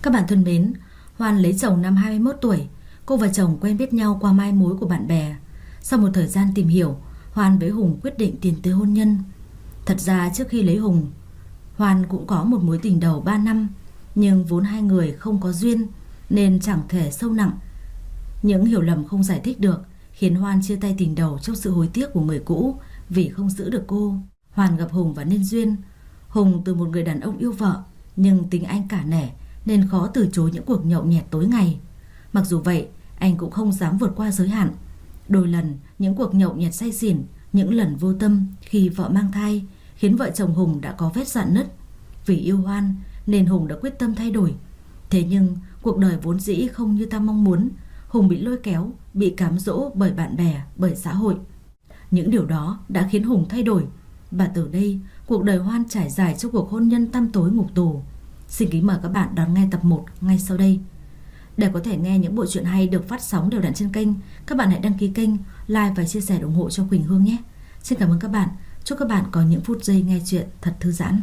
Các bạn thân mến, Hoan lấy chồng năm 21 tuổi. Cô và chồng quen biết nhau qua mai mối của bạn bè. Sau một thời gian tìm hiểu, Hoan với Hùng quyết định tiến tới hôn nhân. Thật ra trước khi lấy Hùng, Hoan cũng có một mối tình đầu 3 năm, nhưng vốn hai người không có duyên nên chẳng thể sâu nặng. Những hiểu lầm không giải thích được khiến Hoan chia tay tình đầu trong sự hối tiếc của người cũ vì không giữ được cô. Hoan gặp Hùng và nên duyên. Hùng từ một người đàn ông yêu vợ, nhưng tính anh cả nể nên khó từ chối những cuộc nhậu nhẹt tối ngày. Mặc dù vậy, anh cũng không dám vượt qua giới hạn. Đôi lần những cuộc nhậu nhẹt say xỉn, những lần vô tâm khi vợ mang thai khiến vợ chồng Hùng đã có vết rạn nứt. Vì yêu Hoan nên Hùng đã quyết tâm thay đổi. Thế nhưng cuộc đời vốn dĩ không như ta mong muốn. Hùng bị lôi kéo, bị cám dỗ bởi bạn bè, bởi xã hội. Những điều đó đã khiến Hùng thay đổi. Và từ đây cuộc đời Hoan trải dài trong cuộc hôn nhân tăm tối ngục tù. Xin kính mời các bạn đón nghe tập 1 ngay sau đây. Để có thể nghe những bộ truyện hay được phát sóng đều đặn trên kênh, các bạn hãy đăng ký kênh, like và chia sẻ ủng hộ cho Quỳnh Hương nhé. Xin cảm ơn các bạn. Chúc các bạn có những phút giây nghe chuyện thật thư giãn.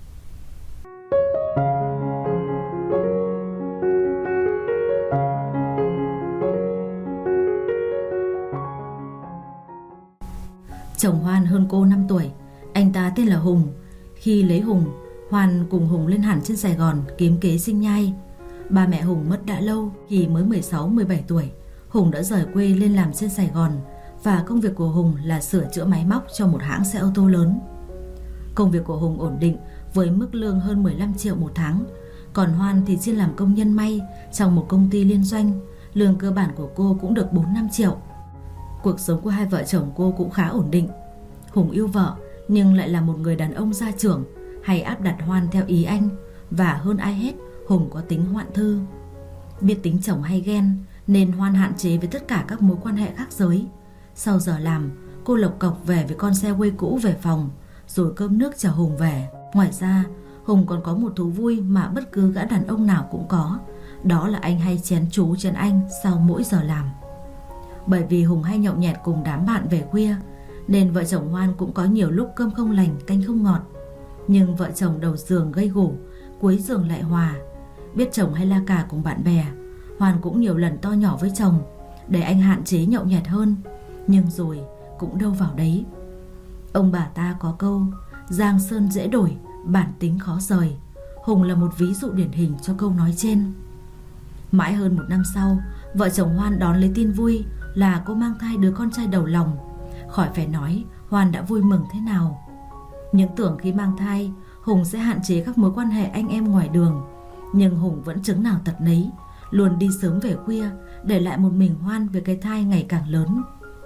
Chồng Hoan hơn cô 5 tuổi. Anh ta tên là Hùng. Khi lấy Hùng, Hoan cùng Hùng lên hẳn trên Sài Gòn kiếm kế sinh nhai. Ba mẹ Hùng mất đã lâu. Khi mới 16-17 tuổi, Hùng đã rời quê lên làm trên Sài Gòn. Và công việc của Hùng là sửa chữa máy móc cho một hãng xe ô tô lớn. Công việc của Hùng ổn định với mức lương hơn 15 triệu một tháng. Còn Hoan thì chuyên làm công nhân may trong một công ty liên doanh. Lương cơ bản của cô cũng được 4-5 triệu. Cuộc sống của hai vợ chồng cô cũng khá ổn định. Hùng yêu vợ nhưng lại là một người đàn ông gia trưởng, hay áp đặt Hoan theo ý anh. Và hơn ai hết, Hùng có tính hoạn thư. Biết tính chồng hay ghen nên Hoan hạn chế với tất cả các mối quan hệ khác giới. Sau giờ làm, cô lộc cọc về với con xe quê cũ về phòng, rồi cơm nước chờ Hùng về. Ngoài ra, Hùng còn có một thú vui mà bất cứ gã đàn ông nào cũng có. Đó là anh hay chén chú chén anh sau mỗi giờ làm. Bởi vì Hùng hay nhậu nhẹt cùng đám bạn về khuya, nên vợ chồng Hoan cũng có nhiều lúc cơm không lành canh không ngọt. Nhưng vợ chồng đầu giường gây gổ, cuối giường lại hòa. Biết chồng hay la cà cùng bạn bè, Hoan cũng nhiều lần to nhỏ với chồng để anh hạn chế nhậu nhẹt hơn. Nhưng rồi cũng đâu vào đấy. Ông bà ta có câu giang sơn dễ đổi, bản tính khó rời. Hùng là một ví dụ điển hình cho câu nói trên. Mãi hơn 1 năm sau, vợ chồng Hoan đón lấy tin vui là cô mang thai đứa con trai đầu lòng. Khỏi phải nói Hoan đã vui mừng thế nào. Những tưởng khi mang thai Hùng sẽ hạn chế các mối quan hệ anh em ngoài đường, nhưng Hùng vẫn chứng nào tật nấy, luôn đi sớm về khuya, để lại một mình Hoan với cái thai ngày càng lớn.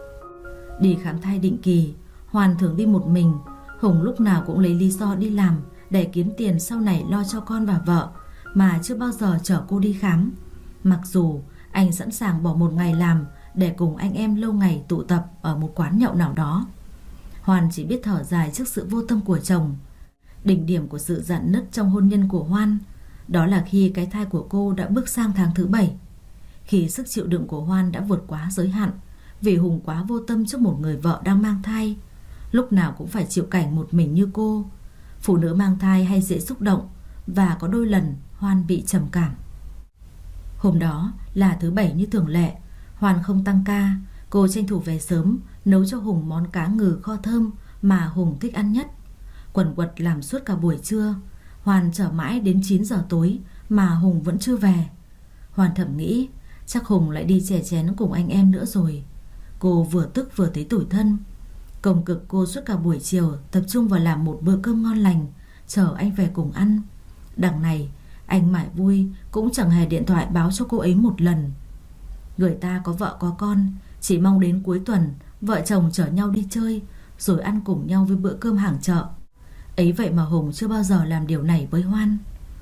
Đi khám thai định kỳ, Hoan thường đi một mình. Hùng lúc nào cũng lấy lý do đi làm để kiếm tiền sau này lo cho con và vợ, mà chưa bao giờ chở cô đi khám. Mặc dù anh sẵn sàng bỏ một ngày làm để cùng anh em lâu ngày tụ tập ở một quán nhậu nào đó. Hoan chỉ biết thở dài trước sự vô tâm của chồng. Đỉnh điểm của sự rạn nứt trong hôn nhân của Hoan đó là khi cái thai của cô đã bước sang tháng thứ 7. Khi sức chịu đựng của Hoan đã vượt quá giới hạn, vì Hùng quá vô tâm trước một người vợ đang mang thai, lúc nào cũng phải chịu cảnh một mình như cô. Phụ nữ mang thai hay dễ xúc động, và có đôi lần Hoan bị trầm cảm. Hôm đó là thứ 7 như thường lệ. Hoan không tăng ca. Cô tranh thủ về sớm, nấu cho Hùng món cá ngừ kho thơm mà Hùng thích ăn nhất. Quần quật làm suốt cả buổi trưa. Hoan chờ mãi đến 9 giờ tối mà Hùng vẫn chưa về. Hoan thầm nghĩ chắc Hùng lại đi chè chén cùng anh em nữa rồi. Cô vừa tức vừa thấy tủi thân. Công cực cô suốt cả buổi chiều tập trung vào làm một bữa cơm ngon lành, chờ anh về cùng ăn. Đằng này anh mải vui cũng chẳng hề điện thoại báo cho cô ấy một lần. Người ta có vợ có con, chỉ mong đến cuối tuần vợ chồng chở nhau đi chơi, rồi ăn cùng nhau với bữa cơm hàng chợ. Ấy vậy mà Hùng chưa bao giờ làm điều này với Hoan.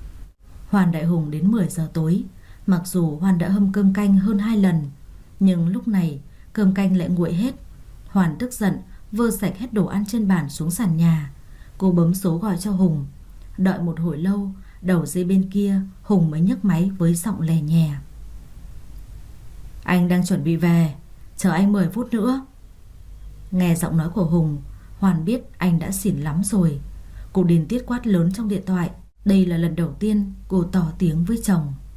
Hoan đợi Hùng đến 10 giờ tối. Mặc dù Hoan đã hâm cơm canh hơn 2 lần, nhưng lúc này cơm canh lại nguội hết. Hoan tức giận vơ sạch hết đồ ăn trên bàn xuống sàn nhà. Cô bấm số gọi cho Hùng. Đợi một hồi lâu, đầu dây bên kia Hùng mới nhấc máy với giọng lè nhè. Anh đang chuẩn bị về, chờ anh 10 phút nữa. Nghe giọng nói của Hùng, Hoan biết anh đã xỉn lắm rồi. Cô điên tiết quát lớn trong điện thoại. Đây là lần đầu tiên cô tỏ tiếng với chồng.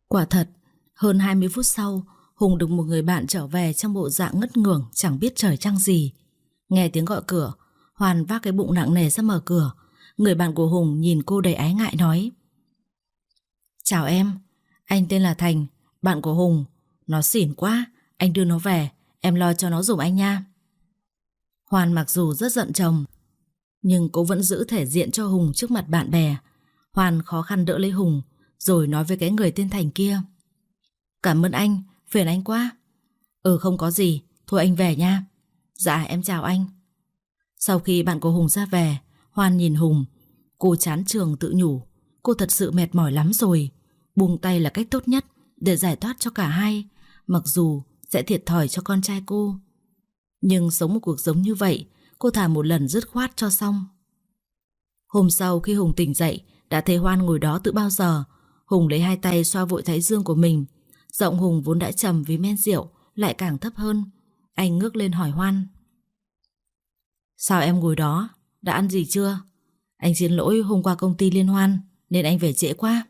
Quả thật, hơn 20 phút sau, Hùng được một người bạn trở về trong bộ dạng ngất ngưởng chẳng biết trời trăng gì. Nghe tiếng gọi cửa, Hoàn vác cái bụng nặng nề ra mở cửa. Người bạn của Hùng nhìn cô đầy ái ngại nói: Chào em, anh tên là Thành, bạn của Hùng. Nó xỉn quá, anh đưa nó về, em lo cho nó giùm anh nha. Hoàn mặc dù rất giận chồng, nhưng cô vẫn giữ thể diện cho Hùng trước mặt bạn bè. Hoàn khó khăn đỡ lấy Hùng, rồi nói với cái người tên Thành kia: Cảm ơn anh, phiền anh quá. Không có gì, thôi anh về nha. Dạ em chào anh. Sau khi bạn của Hùng ra về, Hoàn nhìn Hùng. Cô chán trường tự nhủ, cô thật sự mệt mỏi lắm rồi. Buông tay là cách tốt nhất để giải thoát cho cả hai, mặc dù sẽ thiệt thòi cho con trai cô. Nhưng sống một cuộc sống như vậy, cô thà một lần dứt khoát cho xong. Hôm sau khi Hùng tỉnh dậy, đã thấy Hoan ngồi đó từ bao giờ. Hùng lấy hai tay xoa vội thái dương của mình. Giọng Hùng vốn đã trầm vì men rượu lại càng thấp hơn. Anh ngước lên hỏi Hoan: Sao em ngồi đó, đã ăn gì chưa? Anh xin lỗi, hôm qua công ty liên hoan nên anh về trễ quá.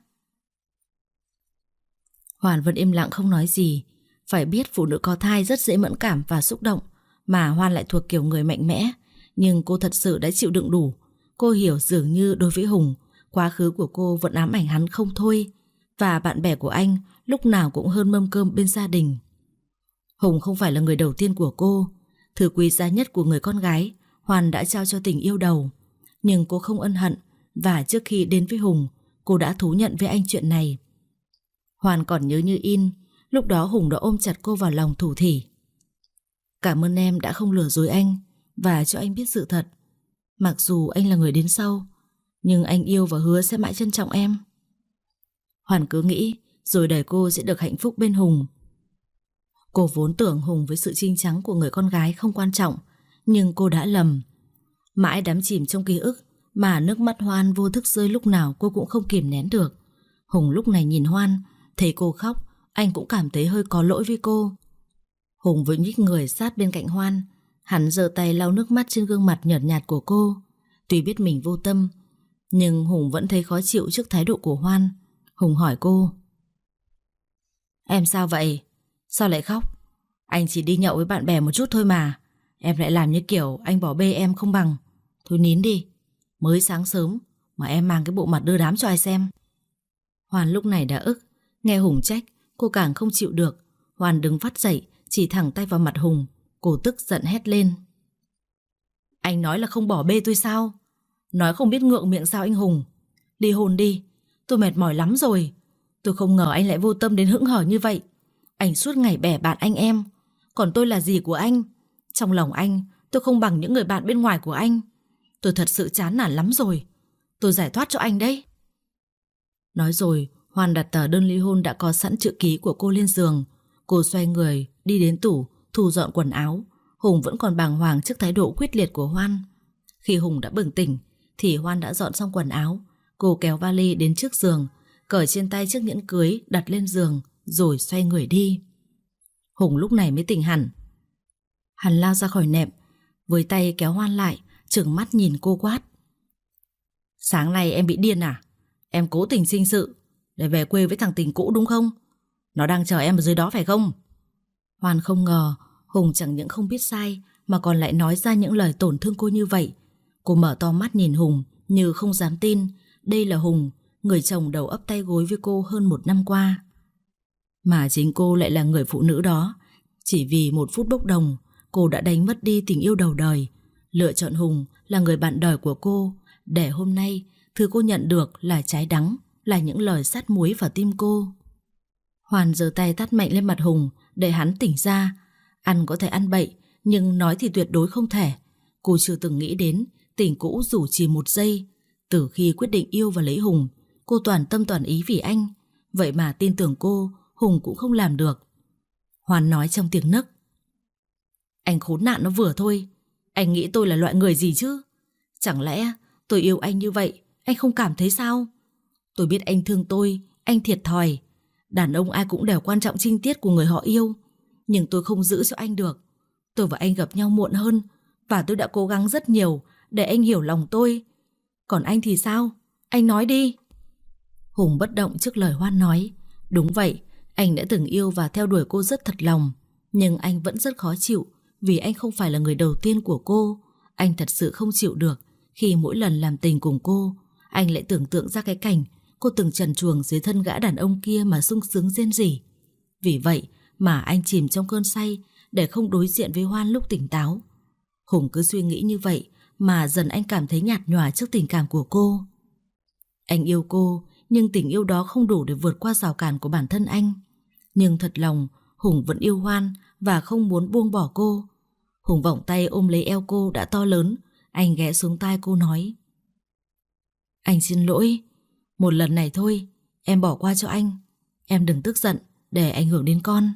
Hoàn vẫn im lặng không nói gì. Phải biết phụ nữ có thai rất dễ mẫn cảm và xúc động, mà Hoan lại thuộc kiểu người mạnh mẽ. Nhưng cô thật sự đã chịu đựng đủ. Cô hiểu dường như đối với Hùng, quá khứ của cô vẫn ám ảnh hắn không thôi. Và bạn bè của anh lúc nào cũng hơn mâm cơm bên gia đình. Hùng không phải là người đầu tiên của cô. Thứ quý giá nhất của người con gái, Hoàn đã trao cho tình yêu đầu. Nhưng cô không ân hận, và trước khi đến với Hùng, cô đã thú nhận với anh chuyện này. Hoàn còn nhớ như in, lúc đó Hùng đã ôm chặt cô vào lòng thủ thỉ: Cảm ơn em đã không lừa dối anh và cho anh biết sự thật. Mặc dù anh là người đến sau, nhưng anh yêu và hứa sẽ mãi trân trọng em. Hoàn cứ nghĩ rồi đời cô sẽ được hạnh phúc bên Hùng. Cô vốn tưởng Hùng với sự trinh trắng của người con gái không quan trọng, nhưng cô đã lầm. Mãi đắm chìm trong ký ức mà nước mắt Hoan vô thức rơi lúc nào cô cũng không kìm nén được. Hùng lúc này nhìn Hoan, thấy cô khóc, anh cũng cảm thấy hơi có lỗi với cô. Hùng vừa nhích người sát bên cạnh Hoan. Hắn giơ tay lau nước mắt trên gương mặt nhợt nhạt của cô. Tuy biết mình vô tâm, nhưng Hùng vẫn thấy khó chịu trước thái độ của Hoan. Hùng hỏi cô: Em sao vậy? Sao lại khóc? Anh chỉ đi nhậu với bạn bè một chút thôi mà. Em lại làm như kiểu anh bỏ bê em không bằng. Thôi nín đi, mới sáng sớm mà em mang cái bộ mặt đưa đám cho ai xem. Hoan lúc này đã ức. Nghe Hùng trách, cô càng không chịu được. Hoan đứng phát dậy, chỉ thẳng tay vào mặt Hùng. Cô tức giận hét lên: Anh nói là không bỏ bê tôi sao? Nói không biết ngượng miệng sao anh Hùng? Ly hôn đi, tôi mệt mỏi lắm rồi. Tôi không ngờ anh lại vô tâm đến hững hờ như vậy. Anh suốt ngày bè bạn anh em, còn tôi là gì của anh? Trong lòng anh, tôi không bằng những người bạn bên ngoài của anh. Tôi thật sự chán nản lắm rồi. Tôi giải thoát cho anh đấy. Nói rồi, Hoan đặt tờ đơn ly hôn đã có sẵn chữ ký của cô lên giường. Cô xoay người đi đến tủ thu dọn quần áo. Hùng vẫn còn bàng hoàng trước thái độ quyết liệt của Hoan. Khi Hùng đã bừng tỉnh thì Hoan đã dọn xong quần áo. Cô kéo vali đến trước giường, cởi trên tay chiếc nhẫn cưới đặt lên giường, rồi xoay người đi. Hùng lúc này mới tỉnh hẳn. Hắn lao ra khỏi nệm, với tay kéo Hoan lại, trừng mắt nhìn cô quát: Sáng nay em bị điên à? Em cố tình sinh sự để về quê với thằng tình cũ đúng không? Nó đang chờ em ở dưới đó phải không? Hoan không ngờ Hùng chẳng những không biết sai mà còn lại nói ra những lời tổn thương cô như vậy. Cô mở to mắt nhìn Hùng như không dám tin. Đây là Hùng, người chồng đầu ấp tay gối với cô hơn 1 năm qua. Mà chính cô lại là người phụ nữ đó. Chỉ vì 1 phút bốc đồng, cô đã đánh mất đi tình yêu đầu đời. Lựa chọn Hùng là người bạn đời của cô, để hôm nay thứ cô nhận được là trái đắng, là những lời sát muối vào tim cô. Hoàn giơ tay tát mạnh lên mặt Hùng để hắn tỉnh ra. Ăn có thể ăn bậy, nhưng nói thì tuyệt đối không thể. Cô chưa từng nghĩ đến tình cũ dù chỉ 1 giây. Từ khi quyết định yêu và lấy Hùng, cô toàn tâm toàn ý vì anh. Vậy mà tin tưởng cô, Hùng cũng không làm được. Hoàn nói trong tiếng nấc: Anh khốn nạn nó vừa thôi. Anh nghĩ tôi là loại người gì chứ? Chẳng lẽ tôi yêu anh như vậy anh không cảm thấy sao? Tôi biết anh thương tôi, anh thiệt thòi. Đàn ông ai cũng đều quan trọng trinh tiết của người họ yêu. Nhưng tôi không giữ cho anh được. Tôi và anh gặp nhau muộn hơn, và tôi đã cố gắng rất nhiều để anh hiểu lòng tôi. Còn anh thì sao? Anh nói đi. Hùng bất động trước lời Hoan nói. Đúng vậy, anh đã từng yêu và theo đuổi cô rất thật lòng, nhưng anh vẫn rất khó chịu vì anh không phải là người đầu tiên của cô. Anh thật sự không chịu được khi mỗi lần làm tình cùng cô, anh lại tưởng tượng ra cái cảnh cô từng trần truồng dưới thân gã đàn ông kia mà sung sướng rên rỉ. Vì vậy mà anh chìm trong cơn say để không đối diện với Hoan lúc tỉnh táo. Hùng cứ suy nghĩ như vậy mà dần anh cảm thấy nhạt nhòa trước tình cảm của cô. Anh yêu cô, nhưng tình yêu đó không đủ để vượt qua rào cản của bản thân anh. Nhưng thật lòng, Hùng vẫn yêu Hoan và không muốn buông bỏ cô. Hùng vòng tay ôm lấy eo cô đã to lớn, anh ghé xuống tai cô nói: Anh xin lỗi, một lần này thôi, em bỏ qua cho anh. Em đừng tức giận để ảnh hưởng đến con.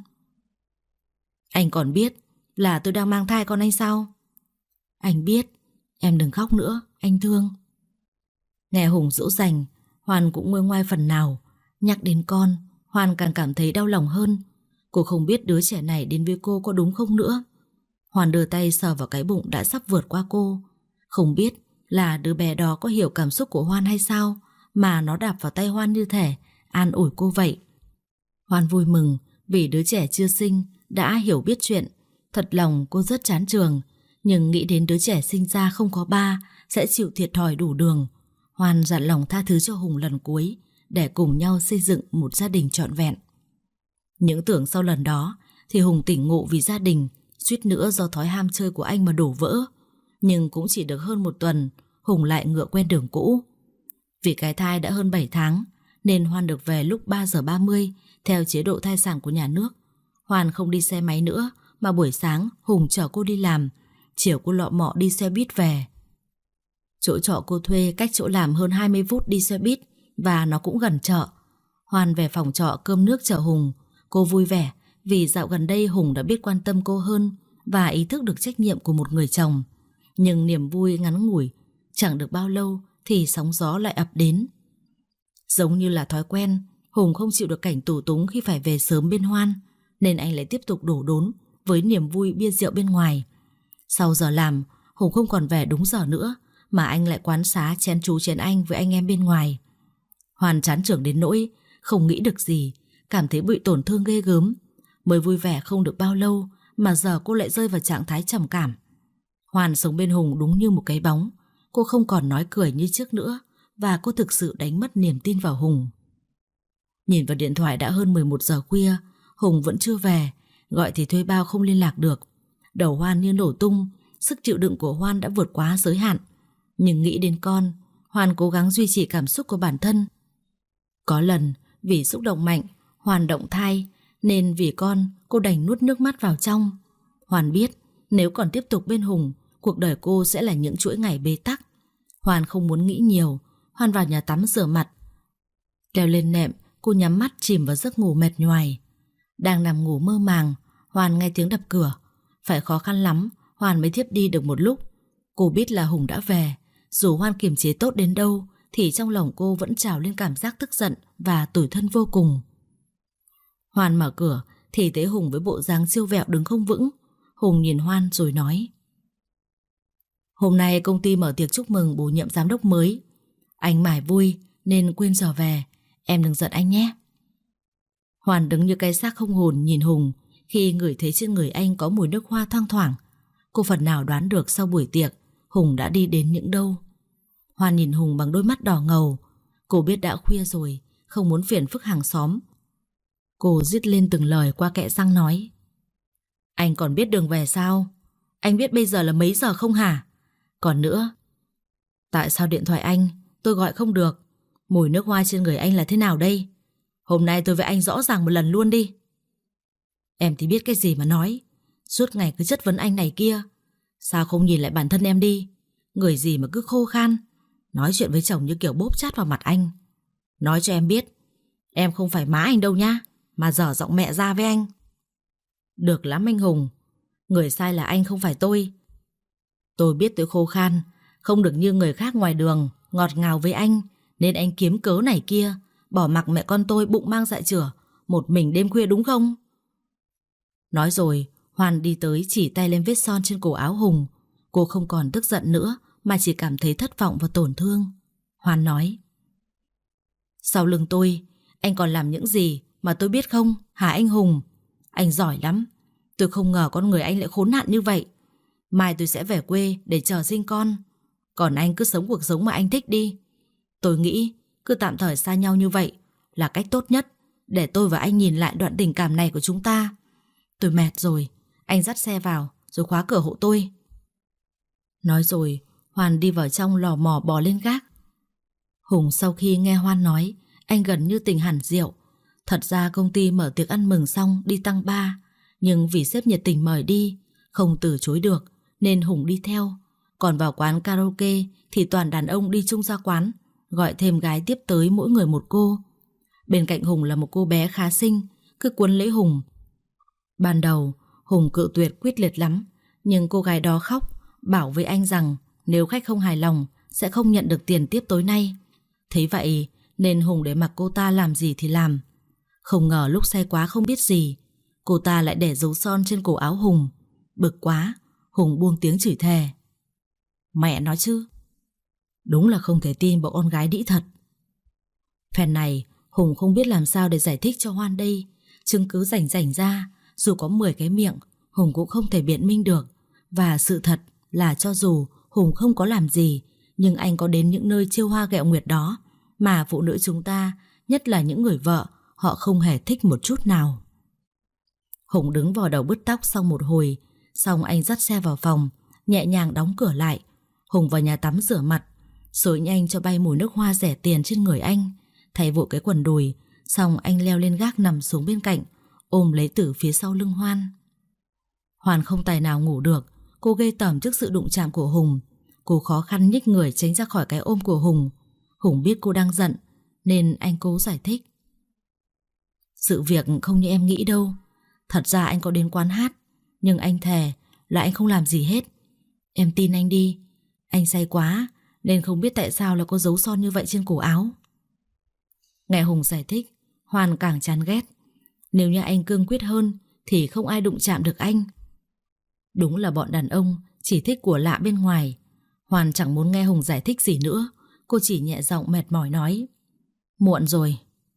Anh còn biết là tôi đang mang thai con anh sao? Anh biết, em đừng khóc nữa, anh thương. Nghe Hùng dỗ dành, Hoan cũng nguôi ngoai phần nào. Nhắc đến con, Hoan càng cảm thấy đau lòng hơn. Cô không biết đứa trẻ này đến với cô có đúng không nữa. Hoan đưa tay sờ vào cái bụng đã sắp vượt qua cô. Không biết là đứa bé đó có hiểu cảm xúc của Hoan hay sao mà nó đạp vào tay Hoan như thể an ủi cô vậy. Hoan vui mừng vì đứa trẻ chưa sinh đã hiểu biết chuyện. Thật lòng cô rất chán trường, nhưng nghĩ đến đứa trẻ sinh ra không có ba sẽ chịu thiệt thòi đủ đường. Hoan dặn lòng tha thứ cho Hùng lần cuối để cùng nhau xây dựng một gia đình trọn vẹn. Những tưởng sau lần đó thì Hùng tỉnh ngộ vì gia đình, suýt nữa do thói ham chơi của anh mà đổ vỡ. Nhưng cũng chỉ được hơn một tuần, Hùng lại ngựa quen đường cũ. Vì cái thai đã hơn 7 tháng nên Hoan được về lúc 3 giờ 30 theo chế độ thai sản của nhà nước. Hoan không đi xe máy nữa mà buổi sáng Hùng chở cô đi làm, chiều cô lọ mọ đi xe buýt về. Chỗ trọ cô thuê cách chỗ làm hơn 20 phút đi xe buýt và nó cũng gần chợ. Hoan về phòng trọ cơm nước chở Hùng. Cô vui vẻ vì dạo gần đây Hùng đã biết quan tâm cô hơn và ý thức được trách nhiệm của một người chồng. Nhưng niềm vui ngắn ngủi, chẳng được bao lâu thì sóng gió lại ập đến. Giống như là thói quen, Hùng không chịu được cảnh tù túng khi phải về sớm bên Hoan, nên anh lại tiếp tục đổ đốn với niềm vui bia rượu bên ngoài. Sau giờ làm, Hùng không còn về đúng giờ nữa mà anh lại quán xá chén chú chén anh với anh em bên ngoài. Hoan chán chường đến nỗi không nghĩ được gì, cảm thấy bị tổn thương ghê gớm. Mới vui vẻ không được bao lâu mà giờ cô lại rơi vào trạng thái trầm cảm. Hoan sống bên Hùng đúng như một cái bóng. Cô không còn nói cười như trước nữa và cô thực sự đánh mất niềm tin vào Hùng. Nhìn vào điện thoại đã hơn 11 giờ khuya, Hùng vẫn chưa về, gọi thì thuê bao không liên lạc được. Đầu Hoan như nổ tung, sức chịu đựng của Hoan đã vượt quá giới hạn. Nhưng nghĩ đến con, Hoan cố gắng duy trì cảm xúc của bản thân. Có lần vì xúc động mạnh, Hoan động thai, nên vì con cô đành nuốt nước mắt vào trong. Hoan biết nếu còn tiếp tục bên Hùng, cuộc đời cô sẽ là những chuỗi ngày bế tắc. Hoan không muốn nghĩ nhiều. Hoan vào nhà tắm rửa mặt, leo lên nệm, cô nhắm mắt chìm vào giấc ngủ mệt nhoài. Đang nằm ngủ mơ màng, Hoan nghe tiếng đập cửa. Phải khó khăn lắm Hoan mới thiếp đi được một lúc. Cô biết là Hùng đã về. Dù Hoan kiềm chế tốt đến đâu thì trong lòng cô vẫn trào lên cảm giác tức giận và tủi thân vô cùng. Hoan mở cửa thì thấy Hùng với bộ dáng siêu vẹo đứng không vững. Hùng nhìn Hoan rồi nói: Hôm nay công ty mở tiệc chúc mừng bổ nhiệm giám đốc mới. Anh mải vui nên quên giờ về, em đừng giận anh nhé. Hoan đứng như cái xác không hồn nhìn Hùng. Khi ngửi thấy trên người anh có mùi nước hoa thoang thoảng, cô phần nào đoán được sau buổi tiệc Hùng đã đi đến những đâu. Hoan nhìn Hùng bằng đôi mắt đỏ ngầu. Cô biết đã khuya rồi, không muốn phiền phức hàng xóm. Cô rít lên từng lời qua kẽ răng nói: Anh còn biết đường về sao? Anh biết bây giờ là mấy giờ không hả? Còn nữa, tại sao điện thoại anh tôi gọi không được? Mùi nước hoa trên người anh là thế nào đây? Hôm nay tôi với anh rõ ràng một lần luôn đi. Em thì biết cái gì mà nói. Suốt ngày cứ chất vấn anh này kia. Sao không nhìn lại bản thân em đi? Người gì mà cứ khô khan, nói chuyện với chồng như kiểu bóp chát vào mặt anh. Nói cho em biết, em không phải má anh đâu nhá, mà dở giọng mẹ ra với anh. Được lắm anh Hùng, người sai là anh không phải tôi. Tôi biết tôi khô khan, không được như người khác ngoài đường ngọt ngào với anh, nên anh kiếm cớ này kia bỏ mặc mẹ con tôi bụng mang dạ chửa một mình đêm khuya đúng không? Nói rồi Hoan đi tới chỉ tay lên vết son trên cổ áo Hùng. Cô không còn tức giận nữa mà chỉ cảm thấy thất vọng và tổn thương. Hoan nói: Sau lưng tôi anh còn làm những gì mà tôi biết không, hả anh Hùng? Anh giỏi lắm. Tôi không ngờ con người anh lại khốn nạn như vậy. Mai tôi sẽ về quê để chờ sinh con. Còn anh cứ sống cuộc sống mà anh thích đi. Tôi nghĩ cứ tạm thời xa nhau như vậy là cách tốt nhất để tôi và anh nhìn lại đoạn tình cảm này của chúng ta. Tôi mệt rồi. Anh dắt xe vào rồi khóa cửa hộ tôi. Nói rồi Hoan đi vào trong lò mò bò lên gác. Hùng sau khi nghe Hoan nói, anh gần như tỉnh hẳn rượu. Thật ra công ty mở tiệc ăn mừng xong đi tăng ba, nhưng vì sếp nhiệt tình mời đi, không từ chối được nên Hùng đi theo. Còn vào quán karaoke thì toàn đàn ông đi chung ra quán, gọi thêm gái tiếp tới mỗi người một cô. Bên cạnh Hùng là một cô bé khá xinh, cứ cuốn lấy Hùng. Ban đầu Hùng cự tuyệt quyết liệt lắm, nhưng cô gái đó khóc, bảo với anh rằng nếu khách không hài lòng sẽ không nhận được tiền tiếp tối nay. Thấy vậy nên Hùng để mặc cô ta làm gì thì làm. Không ngờ lúc say quá không biết gì, cô ta lại để dấu son trên cổ áo Hùng. Bực quá, Hùng buông tiếng chửi thề. Mẹ nói chứ, đúng là không thể tin bộ con gái đĩ thật. Phen này Hùng không biết làm sao để giải thích cho Hoan đây. Chứng cứ rảnh rảnh ra, dù có 10 cái miệng, Hùng cũng không thể biện minh được. Và sự thật là cho dù Hùng không có làm gì, nhưng anh có đến những nơi chiêu hoa ghẹo nguyệt đó mà phụ nữ chúng ta, nhất là những người vợ, họ không hề thích một chút nào. Hùng đứng vò đầu bứt tóc xong một hồi, xong anh dắt xe vào phòng, nhẹ nhàng đóng cửa lại. Hùng vào nhà tắm rửa mặt, xối nhanh cho bay mùi nước hoa rẻ tiền trên người anh, thay vội cái quần đùi. Xong anh leo lên gác nằm xuống bên cạnh, ôm lấy từ phía sau lưng Hoan. Hoan không tài nào ngủ được. Cô ghê tởm trước sự đụng chạm của Hùng. Cô khó khăn nhích người tránh ra khỏi cái ôm của Hùng. Hùng biết cô đang giận nên anh cố giải thích. Sự việc không như em nghĩ đâu. Thật ra anh có đến quán hát, nhưng anh thề là anh không làm gì hết. Em tin anh đi. Anh say quá nên không biết tại sao là có dấu son như vậy trên cổ áo. Nghe Hùng giải thích, Hoan càng chán ghét. Nếu như anh cương quyết hơn thì không ai đụng chạm được anh. Đúng là bọn đàn ông chỉ thích của lạ bên ngoài. Hoan chẳng muốn nghe Hùng giải thích gì nữa. Cô chỉ nhẹ giọng mệt mỏi nói. Muộn rồi.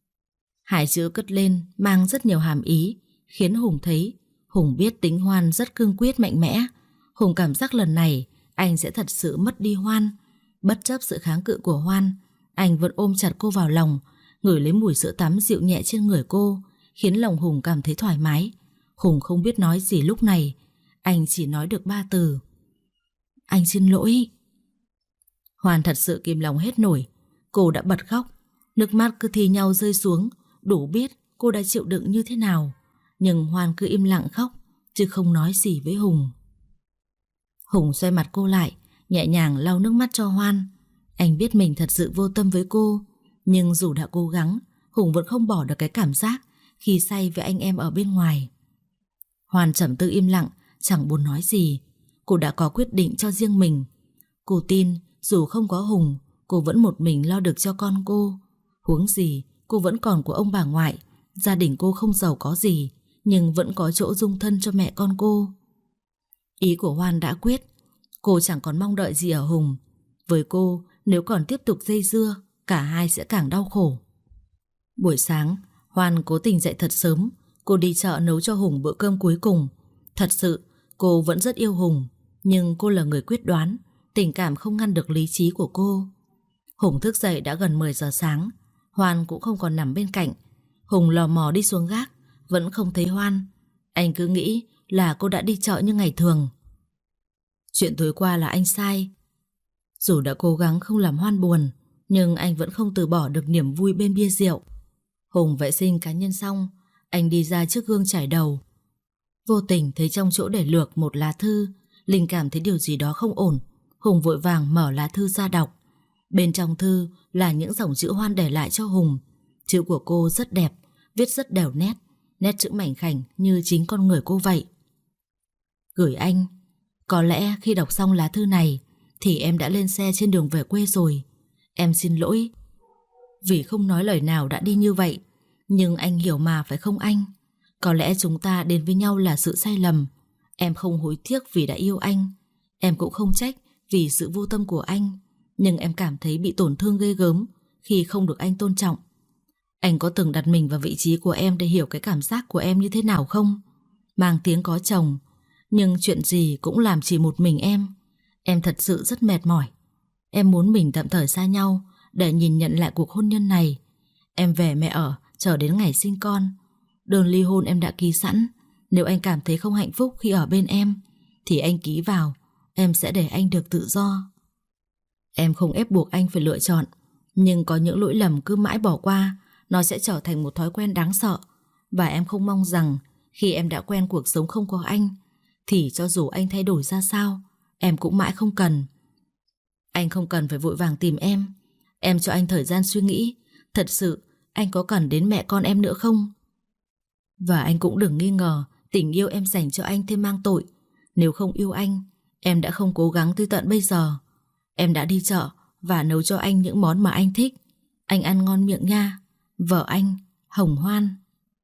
Hai chữ cất lên mang rất nhiều hàm ý, khiến Hùng thấy. Hùng biết tính Hoan rất cương quyết mạnh mẽ. Hùng cảm giác lần này anh sẽ thật sự mất đi Hoan. Bất chấp sự kháng cự của Hoan, anh vẫn ôm chặt cô vào lòng, ngửi lấy mùi sữa tắm dịu nhẹ trên người cô, khiến lòng Hùng cảm thấy thoải mái. Hùng không biết nói gì lúc này. Anh chỉ nói được 3 từ. Anh xin lỗi. Hoan thật sự kìm lòng hết nổi. Cô đã bật khóc. Nước mắt cứ thi nhau rơi xuống. Đủ biết cô đã chịu đựng như thế nào. Nhưng Hoan cứ im lặng khóc, chứ không nói gì với Hùng. Hùng xoay mặt cô lại, nhẹ nhàng lau nước mắt cho Hoan. Anh biết mình thật sự vô tâm với cô, nhưng dù đã cố gắng, Hùng vẫn không bỏ được cái cảm giác khi say với anh em ở bên ngoài. Hoan trầm tư im lặng, chẳng buồn nói gì. Cô đã có quyết định cho riêng mình. Cô tin dù không có Hùng, cô vẫn một mình lo được cho con cô. Huống gì cô vẫn còn của ông bà ngoại. Gia đình cô không giàu có gì, nhưng vẫn có chỗ dung thân cho mẹ con cô. Ý của Hoan đã quyết. Cô chẳng còn mong đợi gì ở Hùng. Với cô, nếu còn tiếp tục dây dưa, cả hai sẽ càng đau khổ. Buổi sáng, Hoan cố tình dậy thật sớm. Cô đi chợ nấu cho Hùng bữa cơm cuối cùng. Thật sự, cô vẫn rất yêu Hùng, nhưng cô là người quyết đoán. Tình cảm không ngăn được lý trí của cô. Hùng thức dậy đã gần 10 giờ sáng. Hoan cũng không còn nằm bên cạnh. Hùng lò mò đi xuống gác, vẫn không thấy Hoan. Anh cứ nghĩ là cô đã đi chợ như ngày thường. Chuyện tối qua là anh sai. Dù đã cố gắng không làm Hoan buồn, nhưng anh vẫn không từ bỏ được niềm vui bên bia rượu. Hùng vệ sinh cá nhân xong, anh đi ra trước gương chải đầu. Vô tình thấy trong chỗ để lược một lá thư. Linh cảm thấy điều gì đó không ổn. Hùng vội vàng mở lá thư ra đọc. Bên trong thư là những dòng chữ Hoan để lại cho Hùng. Chữ của cô rất đẹp, viết rất đều nét, nét chữ mảnh khảnh như chính con người cô vậy. Gửi anh. Có lẽ khi đọc xong lá thư này thì em đã lên xe trên đường về quê rồi. Em xin lỗi vì không nói lời nào đã đi như vậy. Nhưng anh hiểu mà phải không anh? Có lẽ chúng ta đến với nhau là sự sai lầm. Em không hối tiếc vì đã yêu anh. Em cũng không trách vì sự vô tâm của anh. Nhưng em cảm thấy bị tổn thương ghê gớm khi không được anh tôn trọng. Anh có từng đặt mình vào vị trí của em để hiểu cái cảm giác của em như thế nào không? Mang tiếng có chồng, nhưng chuyện gì cũng làm chỉ một mình em. Em thật sự rất mệt mỏi. Em muốn mình tạm thời xa nhau để nhìn nhận lại cuộc hôn nhân này. Em về mẹ ở, chờ đến ngày sinh con. Đơn ly hôn em đã ký sẵn. Nếu anh cảm thấy không hạnh phúc khi ở bên em thì anh ký vào. Em sẽ để anh được tự do. Em không ép buộc anh phải lựa chọn, nhưng có những lỗi lầm cứ mãi bỏ qua, nó sẽ trở thành một thói quen đáng sợ. Và em không mong rằng khi em đã quen cuộc sống không có anh thì cho dù anh thay đổi ra sao, em cũng mãi không cần. Anh không cần phải vội vàng tìm em. Em cho anh thời gian suy nghĩ. Thật sự anh có cần đến mẹ con em nữa không? Và anh cũng đừng nghi ngờ tình yêu em dành cho anh thêm mang tội. Nếu không yêu anh, em đã không cố gắng tới tận bây giờ. Em đã đi chợ và nấu cho anh những món mà anh thích. Anh ăn ngon miệng nha. Vợ anh, Hồng Hoan.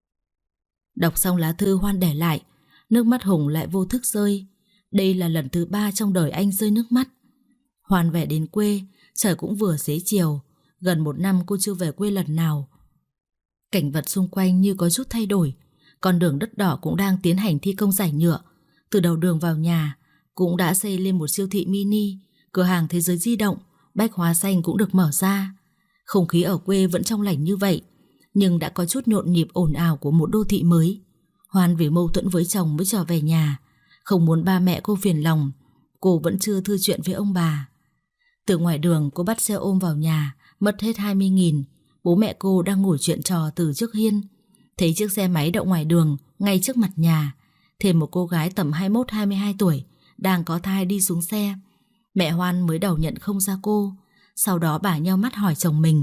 Đọc xong lá thư Hoan để lại, nước mắt Hùng lại vô thức rơi. Đây là lần thứ 3 trong đời anh rơi nước mắt. Hoan về đến quê, trời cũng vừa xế chiều. Gần 1 năm cô chưa về quê lần nào. Cảnh vật xung quanh như có chút thay đổi. Con đường đất đỏ cũng đang tiến hành thi công rải nhựa. Từ đầu đường vào nhà cũng đã xây lên một siêu thị mini, cửa hàng thế giới di động, bách hóa xanh cũng được mở ra. Không khí ở quê vẫn trong lành như vậy, nhưng đã có chút nhộn nhịp ồn ào của một đô thị mới. Hoan vì mâu thuẫn với chồng mới trở về nhà, không muốn ba mẹ cô phiền lòng. Cô vẫn chưa thư chuyện với ông bà. Từ ngoài đường cô bắt xe ôm vào nhà, mất hết 20.000. Bố mẹ cô đang ngồi chuyện trò từ trước hiên, thấy chiếc xe máy đậu ngoài đường ngay trước mặt nhà. Thêm một cô gái tầm 21-22 tuổi đang có thai đi xuống xe. Mẹ Hoan mới đầu nhận không ra cô. Sau đó bà nheo mắt hỏi chồng mình: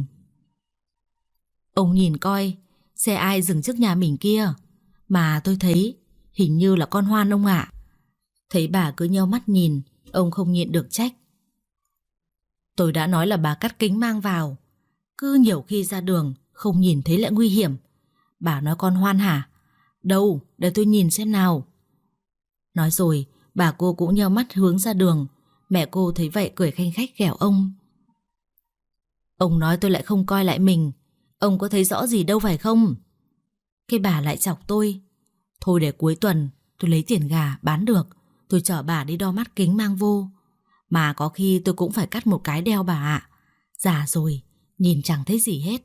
"Ông nhìn coi, xe ai dừng trước nhà mình kia? Mà tôi thấy hình như là con Hoan ông ạ." Thấy bà cứ nheo mắt nhìn, ông không nhịn được trách: "Tôi đã nói là bà cắt kính mang vào. Cứ nhiều khi ra đường không nhìn thấy lại nguy hiểm. Bà nói con Hoan hả? Đâu, để tôi nhìn xem nào." Nói rồi bà cô cũng nheo mắt hướng ra đường. Mẹ cô thấy vậy cười khanh khách ghẹo ông: "Ông nói tôi lại không coi lại mình. Ông có thấy rõ gì đâu phải không?" Cái bà lại chọc tôi: "Thôi để cuối tuần tôi lấy tiền gà bán được, tôi chở bà đi đo mắt kính mang vô. Mà có khi tôi cũng phải cắt một cái đeo bà ạ. Già rồi, nhìn chẳng thấy gì hết."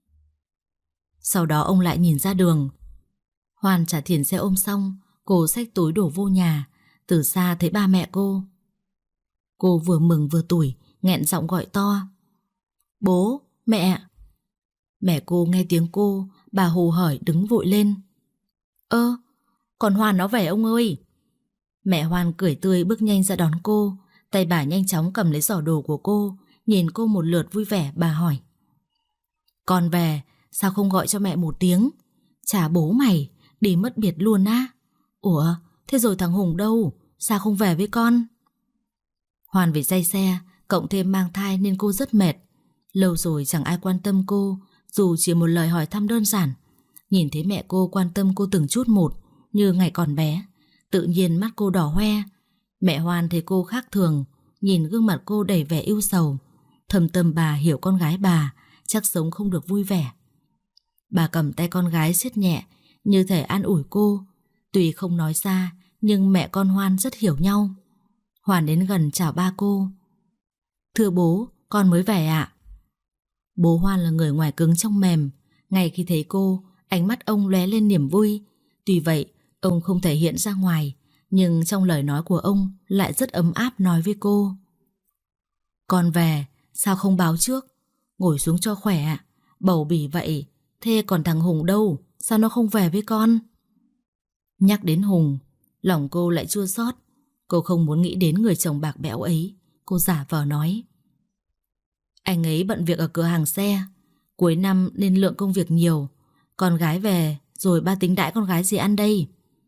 Sau đó ông lại nhìn ra đường. Hoan trả tiền xe ôm xong, cô xách túi đổ vô nhà. Từ xa thấy ba mẹ cô. Cô vừa mừng vừa tủi, nghẹn giọng gọi to: "Bố, mẹ." Mẹ cô nghe tiếng cô, bà hù hởi đứng vội lên: "Ơ, còn Hoan nó về ông ơi." Mẹ Hoan cười tươi bước nhanh ra đón cô. Tay bà nhanh chóng cầm lấy giỏ đồ của cô. Nhìn cô một lượt vui vẻ, bà hỏi: "Con về, sao không gọi cho mẹ một tiếng? Chả bố mày, đi mất biệt luôn á. Ủa, thế rồi thằng Hùng đâu? Sao không về với con?" Hoan vì say xe, cộng thêm mang thai nên cô rất mệt. Lâu rồi chẳng ai quan tâm cô, dù chỉ một lời hỏi thăm đơn giản. Nhìn thấy mẹ cô quan tâm cô từng chút một, như ngày còn bé, tự nhiên mắt cô đỏ hoe. Mẹ Hoan thấy cô khác thường, nhìn gương mặt cô đầy vẻ ưu sầu. Thầm tâm bà hiểu con gái bà chắc sống không được vui vẻ. Bà cầm tay con gái siết nhẹ, như thể an ủi cô. Tuy không nói ra, nhưng mẹ con Hoan rất hiểu nhau. Hoan đến gần chào ba cô: "Thưa bố, con mới về ạ." Bố Hoan là người ngoài cứng trong mềm. Ngay khi thấy cô, ánh mắt ông lóe lên niềm vui. Tuy vậy, ông không thể hiện ra ngoài, nhưng trong lời nói của ông lại rất ấm áp nói với cô: "Con về, sao không báo trước? Ngồi xuống cho khỏe. Bầu bỉ vậy, thế còn thằng Hùng đâu? Sao nó không về với con?" Nhắc đến Hùng, lòng cô lại chua xót. Cô không muốn nghĩ đến người chồng bạc bẽo ấy. Cô giả vờ nói: "Anh ấy bận việc ở cửa hàng xe, cuối năm nên lượng công việc nhiều. Con gái về rồi ba tính đãi con gái gì ăn đây?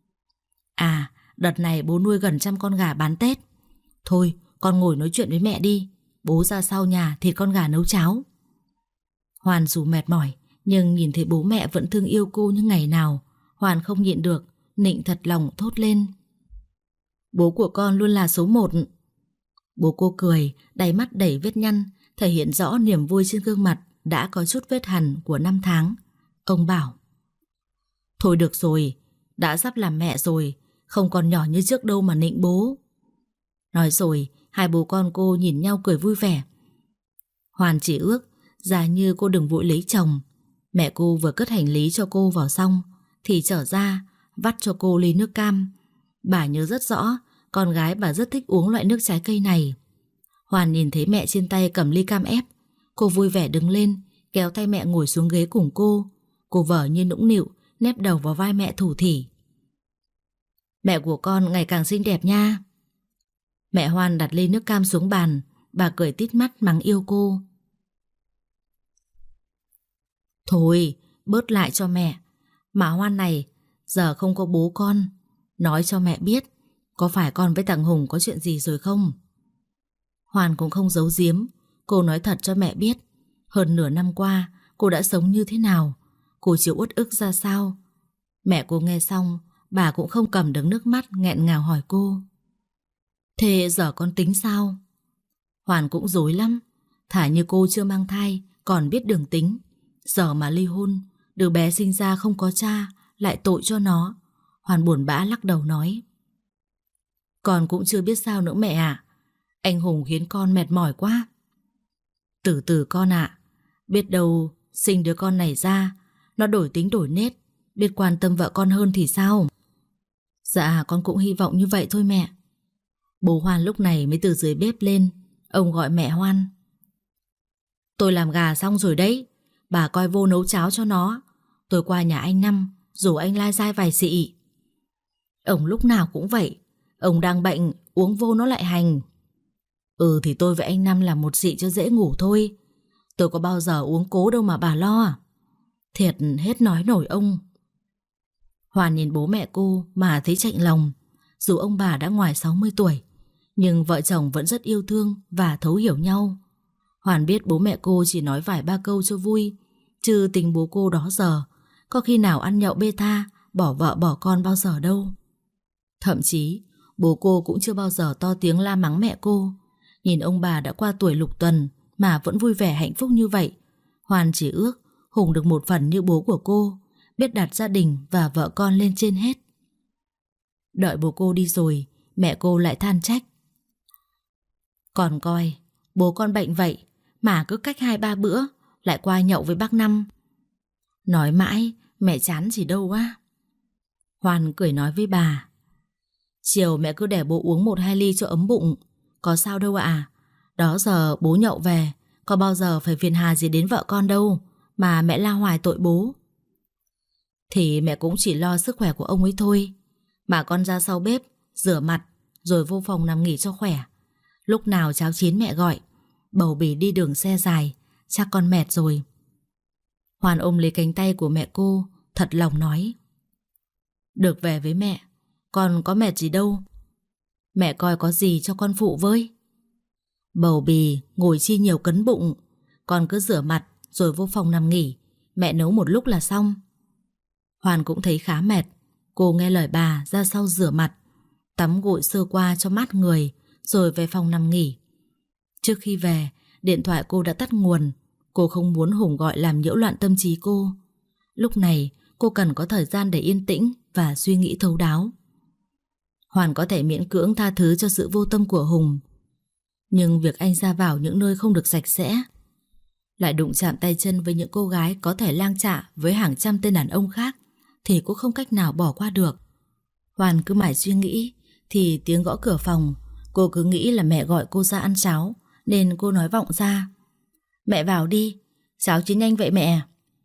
À, đợt này bố nuôi gần 100 con gà bán Tết. Thôi, con ngồi nói chuyện với mẹ đi. Bố ra sau nhà thịt con gà nấu cháo." Hoan dù mệt mỏi, nhưng nhìn thấy bố mẹ vẫn thương yêu cô như ngày nào, Hoan không nhịn được, nịnh thật lòng thốt lên: "Bố của con luôn là số 1. Bố cô cười, đáy mắt đầy vết nhăn, thể hiện rõ niềm vui trên gương mặt đã có chút vết hằn của năm tháng. Ông bảo: Thôi được rồi, đã sắp làm mẹ rồi, không còn nhỏ như trước đâu mà nịnh bố. Nói rồi, hai bố con cô nhìn nhau cười vui vẻ. Hoàn chỉ ước giả như cô đừng vội lấy chồng. Mẹ cô vừa cất hành lý cho cô vào xong thì trở ra vắt cho cô ly nước cam. Bà nhớ rất rõ con gái bà rất thích uống loại nước trái cây này. Hoàn nhìn thấy mẹ trên tay cầm ly cam ép, cô vui vẻ đứng lên kéo tay mẹ ngồi xuống ghế cùng cô. Cô vờ như nũng nịu nép đầu vào vai mẹ thủ thỉ: Mẹ của con ngày càng xinh đẹp nha. Mẹ Hoan đặt ly nước cam xuống bàn. Bà cười tít mắt mắng yêu cô: Thôi bớt lại cho mẹ. Mà Hoan này, giờ không có bố con, nói cho mẹ biết có phải con với thằng Hùng có chuyện gì rồi không? Hoàn cũng không giấu giếm. Cô nói thật cho mẹ biết hơn nửa năm qua cô đã sống như thế nào, cô chịu uất ức ra sao. Mẹ cô nghe xong, bà cũng không cầm được nước mắt, nghẹn ngào hỏi cô: Thế giờ con tính sao? Hoàn cũng rối lắm. Thả như cô chưa mang thai còn biết đường tính, giờ mà ly hôn, đứa bé sinh ra không có cha, lại tội cho nó. Hoàn buồn bã lắc đầu nói: Con cũng chưa biết sao nữa mẹ ạ. Anh Hùng khiến con mệt mỏi quá. Từ từ con ạ. Biết đâu sinh đứa con này ra nó đổi tính đổi nết, biết quan tâm vợ con hơn thì sao? Dạ con cũng hy vọng như vậy thôi mẹ. Bố Hoan lúc này mới từ dưới bếp lên. Ông gọi mẹ Hoan: Tôi làm gà xong rồi đấy, bà coi vô nấu cháo cho nó. Tôi qua nhà anh Năm rủ anh lai dai vài xị. Ông lúc nào cũng vậy, ông đang bệnh uống vô nó lại hành. Thì tôi với anh Năm làm một xị cho dễ ngủ thôi. Tôi có bao giờ uống cố đâu mà bà lo. Thiệt hết nói nổi ông. Hoàn nhìn bố mẹ cô mà thấy chạnh lòng. Dù ông bà đã ngoài 60 tuổi, nhưng vợ chồng vẫn rất yêu thương và thấu hiểu nhau. Hoàn biết bố mẹ cô chỉ nói vài ba câu cho vui, chứ tình bố cô đó giờ có khi nào ăn nhậu bê tha, bỏ vợ bỏ con bao giờ đâu. Thậm chí bố cô cũng chưa bao giờ to tiếng la mắng mẹ cô. Nhìn ông bà đã qua tuổi lục tuần mà vẫn vui vẻ hạnh phúc như vậy, Hoàn chỉ ước Hùng được một phần như bố của cô, biết đặt gia đình và vợ con lên trên hết. Đợi bố cô đi rồi, mẹ cô lại than trách: Còn coi, bố con bệnh vậy mà cứ cách 2-3 bữa lại qua nhậu với bác Năm. Nói mãi mẹ chán gì đâu á. Hoàn cười nói với bà: Chiều mẹ cứ để bố uống 1-2 ly cho ấm bụng, có sao đâu ạ. Đó giờ bố nhậu về, có bao giờ phải phiền hà gì đến vợ con đâu mà mẹ la hoài tội bố. Thì mẹ cũng chỉ lo sức khỏe của ông ấy thôi. Mà con ra sau bếp rửa mặt rồi vô phòng nằm nghỉ cho khỏe. Lúc nào cháo chín mẹ gọi. Bầu bì đi đường xe dài, chắc con mệt rồi. Hoàn ôm lấy cánh tay của mẹ cô, thật lòng nói: Được về với mẹ, con có mệt gì đâu. Mẹ coi có gì cho con phụ với. Bầu bì ngồi chi nhiều cấn bụng. Con cứ rửa mặt rồi vô phòng nằm nghỉ, mẹ nấu một lúc là xong. Hoàn cũng thấy khá mệt. Cô nghe lời bà ra sau rửa mặt, tắm gội sơ qua cho mát người, rồi về phòng nằm nghỉ. Trước khi về, điện thoại cô đã tắt nguồn. Cô không muốn Hùng gọi làm nhiễu loạn tâm trí cô. Lúc này cô cần có thời gian để yên tĩnh và suy nghĩ thấu đáo. Hoàn có thể miễn cưỡng tha thứ cho sự vô tâm của Hùng, nhưng việc anh ra vào những nơi không được sạch sẽ, lại đụng chạm tay chân với những cô gái có thể lang chạ với hàng trăm tên đàn ông khác, thì cũng không cách nào bỏ qua được. Hoàn cứ mãi suy nghĩ thì tiếng gõ cửa phòng. Cô cứ nghĩ là mẹ gọi cô ra ăn cháo, nên cô nói vọng ra: Mẹ vào đi, cháo chín nhanh vậy mẹ.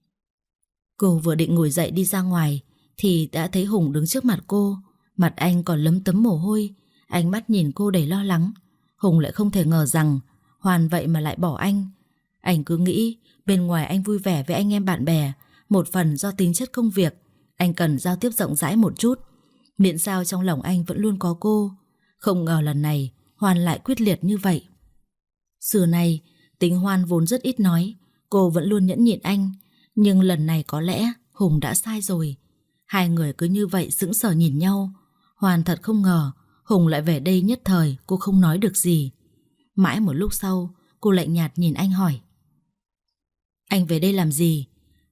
Cô vừa định ngồi dậy đi ra ngoài thì đã thấy Hùng đứng trước mặt cô. Mặt anh còn lấm tấm mồ hôi, ánh mắt nhìn cô đầy lo lắng. Hùng lại không thể ngờ rằng Hoàn vậy mà lại bỏ anh. Anh cứ nghĩ bên ngoài anh vui vẻ với anh em bạn bè, một phần do tính chất công việc anh cần giao tiếp rộng rãi một chút, miễn sao trong lòng anh vẫn luôn có cô. Không ngờ lần này Hoàn lại quyết liệt như vậy. Xưa nay tính Hoan vốn rất ít nói, cô vẫn luôn nhẫn nhịn anh. Nhưng lần này có lẽ Hùng đã sai rồi. Hai người cứ như vậy sững sờ nhìn nhau. Hoàn thật không ngờ Hùng lại về đây nhất thời. Cô không nói được gì. Mãi một lúc sau cô lạnh nhạt nhìn anh hỏi: Anh về đây làm gì?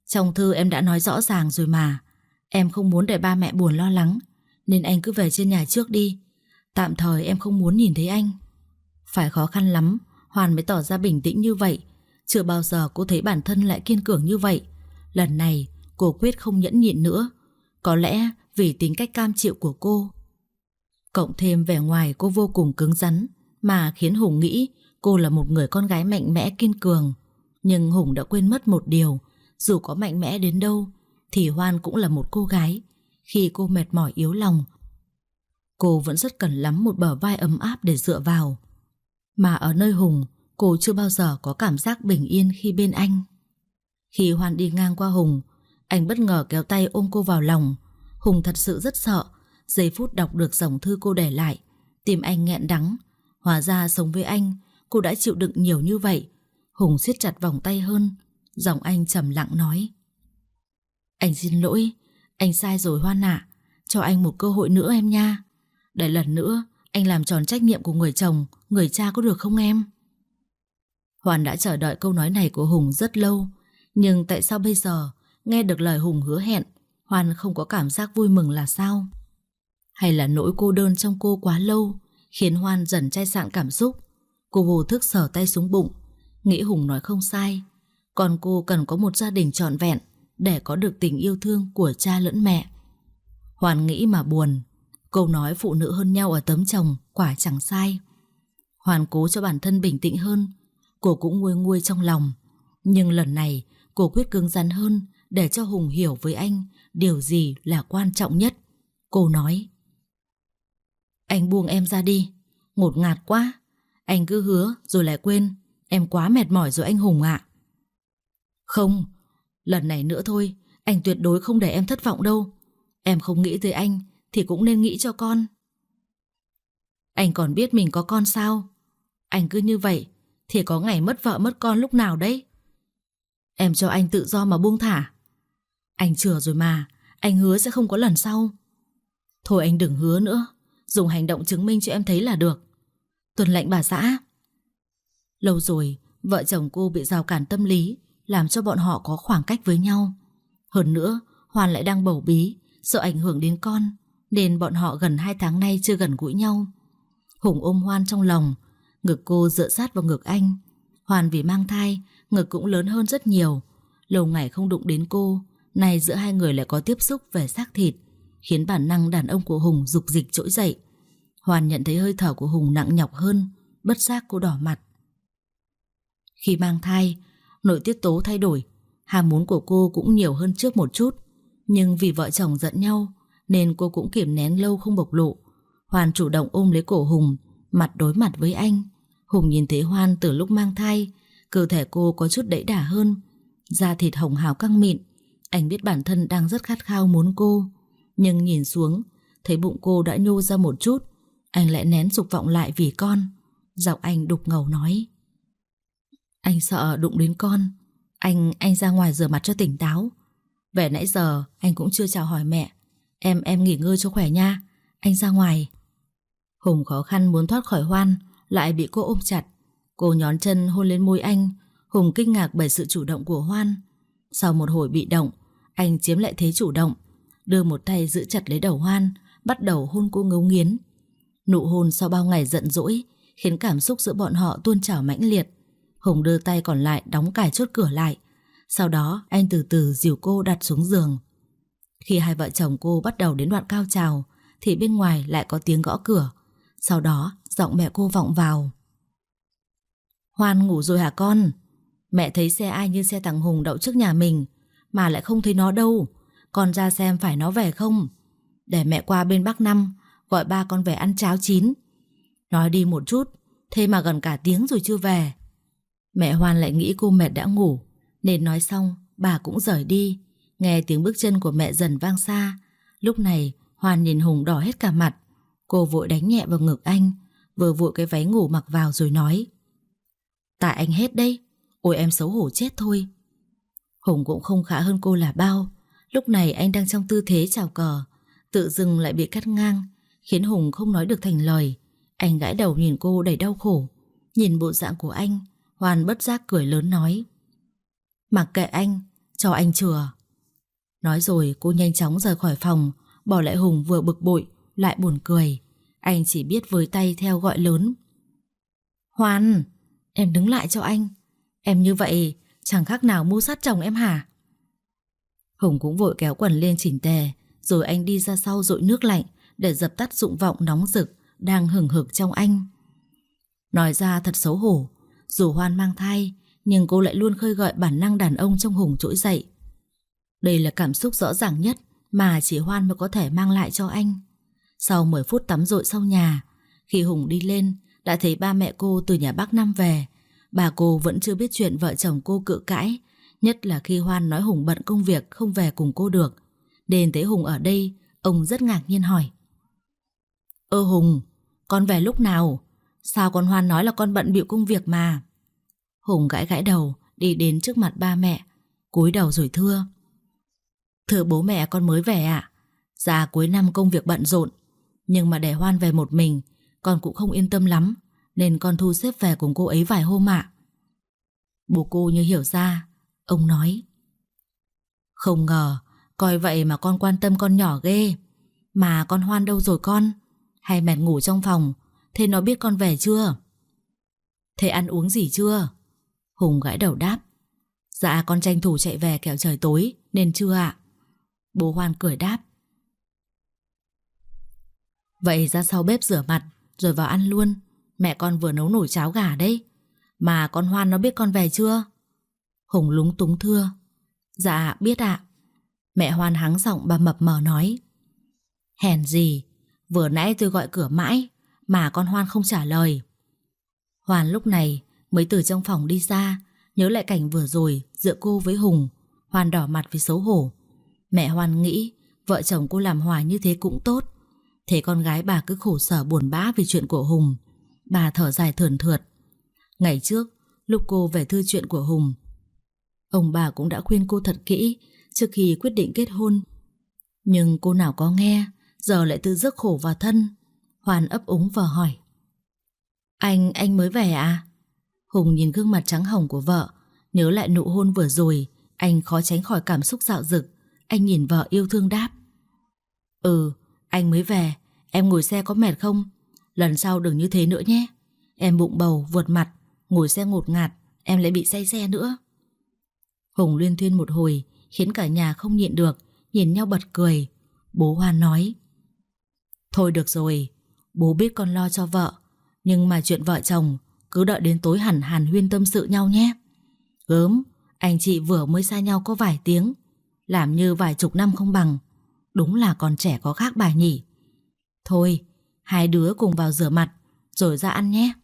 Trong thư em đã nói rõ ràng rồi mà. Em không muốn để ba mẹ buồn lo lắng, nên anh cứ về trên nhà trước đi. Tạm thời em không muốn nhìn thấy anh. Phải khó khăn lắm Hoàn mới tỏ ra bình tĩnh như vậy. Chưa bao giờ cô thấy bản thân lại kiên cường như vậy. Lần này cô quyết không nhẫn nhịn nữa. Có lẽ vì tính cách cam chịu của cô, cộng thêm vẻ ngoài cô vô cùng cứng rắn, mà khiến Hùng nghĩ cô là một người con gái mạnh mẽ kiên cường. Nhưng Hùng đã quên mất một điều, dù có mạnh mẽ đến đâu thì Hoan cũng là một cô gái. Khi cô mệt mỏi yếu lòng, cô vẫn rất cần lắm một bờ vai ấm áp để dựa vào. Mà ở nơi Hùng, cô chưa bao giờ có cảm giác bình yên khi bên anh. Khi Hoan đi ngang qua Hùng, anh bất ngờ kéo tay ôm cô vào lòng. Hùng thật sự rất sợ. Giây phút đọc được dòng thư cô để lại, tim anh nghẹn đắng. Hóa ra sống với anh, cô đã chịu đựng nhiều như vậy. Hùng siết chặt vòng tay hơn. Giọng anh trầm lặng nói: Anh xin lỗi, anh sai rồi Hoan ạ. Cho anh một cơ hội nữa em nha. Để lần nữa anh làm tròn trách nhiệm của người chồng, người cha có được không em? Hoan đã chờ đợi câu nói này của Hùng rất lâu. Nhưng tại sao bây giờ nghe được lời Hùng hứa hẹn, Hoan không có cảm giác vui mừng là sao? Hay là nỗi cô đơn trong cô quá lâu khiến Hoan dần chai sạn cảm xúc? Cô vô thức sờ tay xuống bụng, nghĩ Hùng nói không sai. Còn cô cần có một gia đình trọn vẹn để có được tình yêu thương của cha lẫn mẹ. Hoan nghĩ mà buồn. Câu nói phụ nữ hơn nhau ở tấm chồng quả chẳng sai. Hoan cố cho bản thân bình tĩnh hơn. Cô cũng nguôi nguôi trong lòng. Nhưng lần này cô quyết cứng rắn hơn, để cho Hùng hiểu với anh điều gì là quan trọng nhất. Cô nói: Anh buông em ra đi, ngột ngạt quá. Anh cứ hứa rồi lại quên. Em quá mệt mỏi rồi anh Hùng ạ. Không, lần này nữa thôi, anh tuyệt đối không để em thất vọng đâu. Em không nghĩ tới anh thì cũng nên nghĩ cho con. Anh còn biết mình có con sao? Anh cứ như vậy thì có ngày mất vợ mất con lúc nào đấy. Em cho anh tự do mà buông thả. Anh chừa rồi mà, anh hứa sẽ không có lần sau. Thôi anh đừng hứa nữa, dùng hành động chứng minh cho em thấy là được. Tuân lệnh bà xã. Lâu rồi vợ chồng cô bị rào cản tâm lý, làm cho bọn họ có khoảng cách với nhau. Hơn nữa Hoan lại đang bầu bí, sợ ảnh hưởng đến con, nên bọn họ gần 2 tháng nay chưa gần gũi nhau. Hùng ôm Hoan trong lòng, ngực cô dựa sát vào ngực anh. Hoan vì mang thai, ngực cũng lớn hơn rất nhiều. Lâu ngày không đụng đến cô, nay giữa hai người lại có tiếp xúc về xác thịt, khiến bản năng đàn ông của Hùng dục dịch trỗi dậy. Hoan nhận thấy hơi thở của Hùng nặng nhọc hơn, bất giác cô đỏ mặt. Khi mang thai, nội tiết tố thay đổi, ham muốn của cô cũng nhiều hơn trước một chút. Nhưng vì vợ chồng giận nhau nên cô cũng kiềm nén lâu không bộc lộ. Hoan chủ động ôm lấy cổ Hùng, mặt đối mặt với anh. Hùng nhìn thấy Hoan từ lúc mang thai, cơ thể cô có chút đẫy đà hơn, da thịt hồng hào căng mịn. Anh biết bản thân đang rất khát khao muốn cô, nhưng nhìn xuống thấy bụng cô đã nhô ra một chút. Anh lại nén dục vọng lại vì con. Giọng anh đục ngầu nói: Anh sợ đụng đến con. Anh ra ngoài rửa mặt cho tỉnh táo. Về nãy giờ anh cũng chưa chào hỏi mẹ. Em nghỉ ngơi cho khỏe nha. Anh ra ngoài. Hùng khó khăn muốn thoát khỏi Hoan, lại bị cô ôm chặt. Cô nhón chân hôn lên môi anh. Hùng kinh ngạc bởi sự chủ động của Hoan. Sau một hồi bị động, anh chiếm lại thế chủ động, đưa một tay giữ chặt lấy đầu Hoan, bắt đầu hôn cô ngấu nghiến. Nụ hôn sau bao ngày giận dỗi khiến cảm xúc giữa bọn họ tuôn trào mãnh liệt. Hùng đưa tay còn lại đóng cài chốt cửa lại. Sau đó anh từ từ dìu cô đặt xuống giường. Khi hai vợ chồng cô bắt đầu đến đoạn cao trào thì bên ngoài lại có tiếng gõ cửa. Sau đó giọng mẹ cô vọng vào: Hoan ngủ rồi hả con? Mẹ thấy xe ai như xe thằng Hùng đậu trước nhà mình, mà lại không thấy nó đâu. Con ra xem phải nó về không. Để mẹ qua bên Bắc Năm gọi ba con về ăn cháo chín. Nói đi một chút, thế mà gần cả tiếng rồi chưa về. Mẹ Hoan lại nghĩ cô mệt đã ngủ, nên nói xong bà cũng rời đi. Nghe tiếng bước chân của mẹ dần vang xa. Lúc này Hoan nhìn Hùng đỏ hết cả mặt. Cô vội đánh nhẹ vào ngực anh, vừa vội cái váy ngủ mặc vào rồi nói: Tại anh hết đấy. Ôi em xấu hổ chết thôi. Hùng cũng không khá hơn cô là bao. Lúc này anh đang trong tư thế chào cờ, tự dưng lại bị cắt ngang, khiến Hùng không nói được thành lời. Anh gãi đầu nhìn cô đầy đau khổ. Nhìn bộ dạng của anh, Hoan bất giác cười lớn nói: Mặc kệ anh, cho anh chừa. Nói rồi cô nhanh chóng rời khỏi phòng, bỏ lại Hùng vừa bực bội lại buồn cười. Anh chỉ biết với tay theo gọi lớn: Hoan, em đứng lại cho anh. Em như vậy chẳng khác nào mưu sát chồng em hả? Hùng cũng vội kéo quần lên chỉnh tề, rồi anh đi ra sau dội nước lạnh để dập tắt dục vọng nóng rực đang hừng hực trong anh. Nói ra thật xấu hổ, dù Hoan mang thai nhưng cô lại luôn khơi gợi bản năng đàn ông trong Hùng trỗi dậy. Đây là cảm xúc rõ ràng nhất mà chỉ Hoan mới có thể mang lại cho anh. Sau 10 phút tắm dội sau nhà, khi Hùng đi lên đã thấy ba mẹ cô từ nhà bác Năm về. Bà cô vẫn chưa biết chuyện vợ chồng cô cự cãi, nhất là khi Hoan nói Hùng bận công việc không về cùng cô được. Đến thấy Hùng ở đây, ông rất ngạc nhiên hỏi: Hùng, con về lúc nào? Sao con Hoan nói là con bận bịu công việc mà? Hùng gãi gãi đầu, đi đến trước mặt ba mẹ, cúi đầu rồi thưa: Thưa bố mẹ, con mới về ạ. Dạ cuối năm công việc bận rộn, nhưng mà để Hoan về một mình con cũng không yên tâm lắm, nên con thu xếp về cùng cô ấy vài hôm ạ. Bố cô như hiểu ra, ông nói: Không ngờ, coi vậy mà con quan tâm con nhỏ ghê. Mà con Hoan đâu rồi con? Hay mệt ngủ trong phòng? Thế nó biết con về chưa? Thế ăn uống gì chưa? Hùng gãi đầu đáp: Dạ con tranh thủ chạy về kẻo trời tối nên chưa ạ. Bố Hoan cười đáp: Vậy ra sau bếp rửa mặt rồi vào ăn luôn. Mẹ con vừa nấu nồi cháo gà đấy. Mà con Hoan nó biết con về chưa? Hùng lúng túng thưa: Dạ biết ạ. Mẹ Hoan hắng giọng, bà mập mờ nói: Hèn gì, vừa nãy tôi gọi cửa mãi mà con Hoan không trả lời. Hoan lúc này mới từ trong phòng đi ra, nhớ lại cảnh vừa rồi giữa cô với Hùng. Hoan đỏ mặt vì xấu hổ. Mẹ Hoan nghĩ vợ chồng cô làm hòa như thế cũng tốt. Thế con gái bà cứ khổ sở buồn bã vì chuyện của Hùng. Bà thở dài thườn thượt. Ngày trước lúc cô về thư chuyện của Hùng, ông bà cũng đã khuyên cô thật kỹ trước khi quyết định kết hôn. Nhưng cô nào có nghe, giờ lại tự rước khổ vào thân. Hoan ấp úng vờ hỏi: Anh mới về à? Hùng nhìn gương mặt trắng hồng của vợ, nhớ lại nụ hôn vừa rồi, anh khó tránh khỏi cảm xúc dạo dực. Anh nhìn vợ yêu thương đáp: Anh mới về. Em ngồi xe có mệt không? Lần sau đừng như thế nữa nhé. Em bụng bầu vượt mặt, ngồi xe ngột ngạt, em lại bị say xe nữa. Hùng luyên thuyên một hồi khiến cả nhà không nhịn được, nhìn nhau bật cười. Bố Hoan nói: Thôi được rồi, bố biết con lo cho vợ, nhưng mà chuyện vợ chồng cứ đợi đến tối hẳn hàn huyên tâm sự nhau nhé. Gớm, anh chị vừa mới xa nhau có vài tiếng, làm như vài chục năm không bằng. Đúng là còn trẻ có khác bà nhỉ. Thôi, hai đứa cùng vào rửa mặt rồi ra ăn nhé.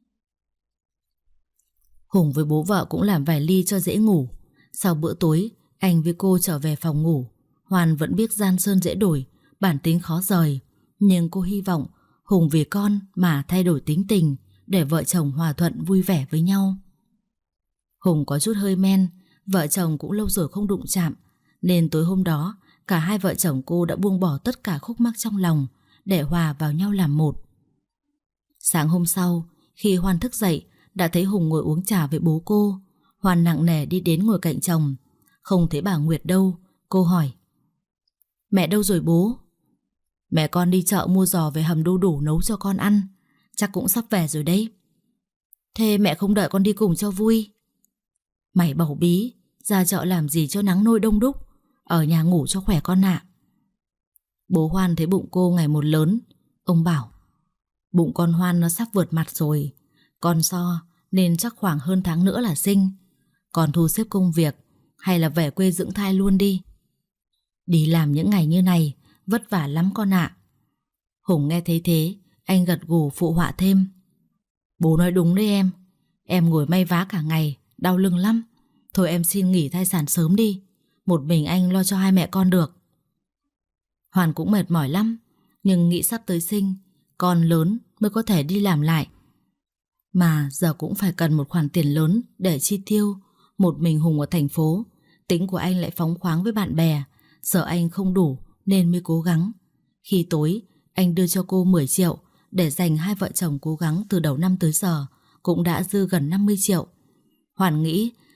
Hùng với bố vợ cũng làm vài ly cho dễ ngủ. Sau bữa tối, anh với cô trở về phòng ngủ. Hoan vẫn biết gian sơn dễ đổi, bản tính khó rời, nhưng cô hy vọng Hùng vì con mà thay đổi tính tình, để vợ chồng hòa thuận vui vẻ với nhau. Hùng có chút hơi men, vợ chồng cũng lâu rồi không đụng chạm, nên tối hôm đó cả hai vợ chồng cô đã buông bỏ tất cả khúc mắc trong lòng để hòa vào nhau làm một. Sáng hôm sau, khi Hoan thức dậy đã thấy Hùng ngồi uống trà với bố cô. Hoan nặng nề đi đến ngồi cạnh chồng. Không thấy bà Nguyệt đâu. Cô hỏi: Mẹ đâu rồi bố? Mẹ con đi chợ mua giò về hầm đu đủ nấu cho con ăn, chắc cũng sắp về rồi đấy. Thế mẹ không đợi con đi cùng cho vui? Mày bầu bí, ra chợ làm gì cho nắng nôi đông đúc, ở nhà ngủ cho khỏe con ạ. Bố Hoan thấy bụng cô ngày một lớn. Ông bảo: Bụng con Hoan nó sắp vượt mặt rồi, con so nên chắc khoảng hơn tháng nữa là sinh. Con thu xếp công việc hay là về quê dưỡng thai luôn đi. Đi làm những ngày như này vất vả lắm con ạ. Hùng nghe thấy thế, anh gật gù phụ họa thêm: Bố nói đúng đấy em. Em ngồi may vá cả ngày, đau lưng lắm. Thôi em xin nghỉ thai sản sớm đi, một mình anh lo cho hai mẹ con được. Hoàn cũng mệt mỏi lắm, nhưng nghĩ sắp tới sinh, con lớn mới có thể đi làm lại. Mà giờ cũng phải cần một khoản tiền lớn để chi tiêu. Một mình Hùng ở thành phố, tính của anh lại phóng khoáng với bạn bè, sợ anh không đủ nên mới cố gắng. Khi tối, anh đưa cho cô 10 triệu để dành hai vợ chồng cố gắng từ đầu năm tới giờ, cũng đã dư gần 50 triệu. Hoàn nghĩ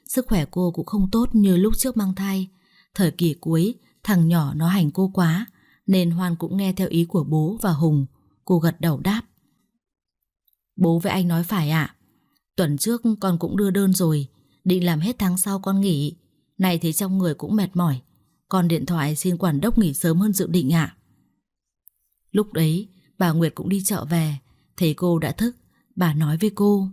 sức khỏe cô cũng không tốt như lúc trước mang thai. Thời kỳ cuối, thằng nhỏ nó hành cô quá, nên Hoan cũng nghe theo ý của bố và Hùng. Cô gật đầu đáp. Bố với anh nói phải ạ. Tuần trước con cũng đưa đơn rồi, định làm hết tháng sau con nghỉ. Này thấy trong người cũng mệt mỏi, con điện thoại xin quản đốc nghỉ sớm hơn dự định ạ. Lúc đấy bà Nguyệt cũng đi chợ về, thấy cô đã thức, bà nói với cô.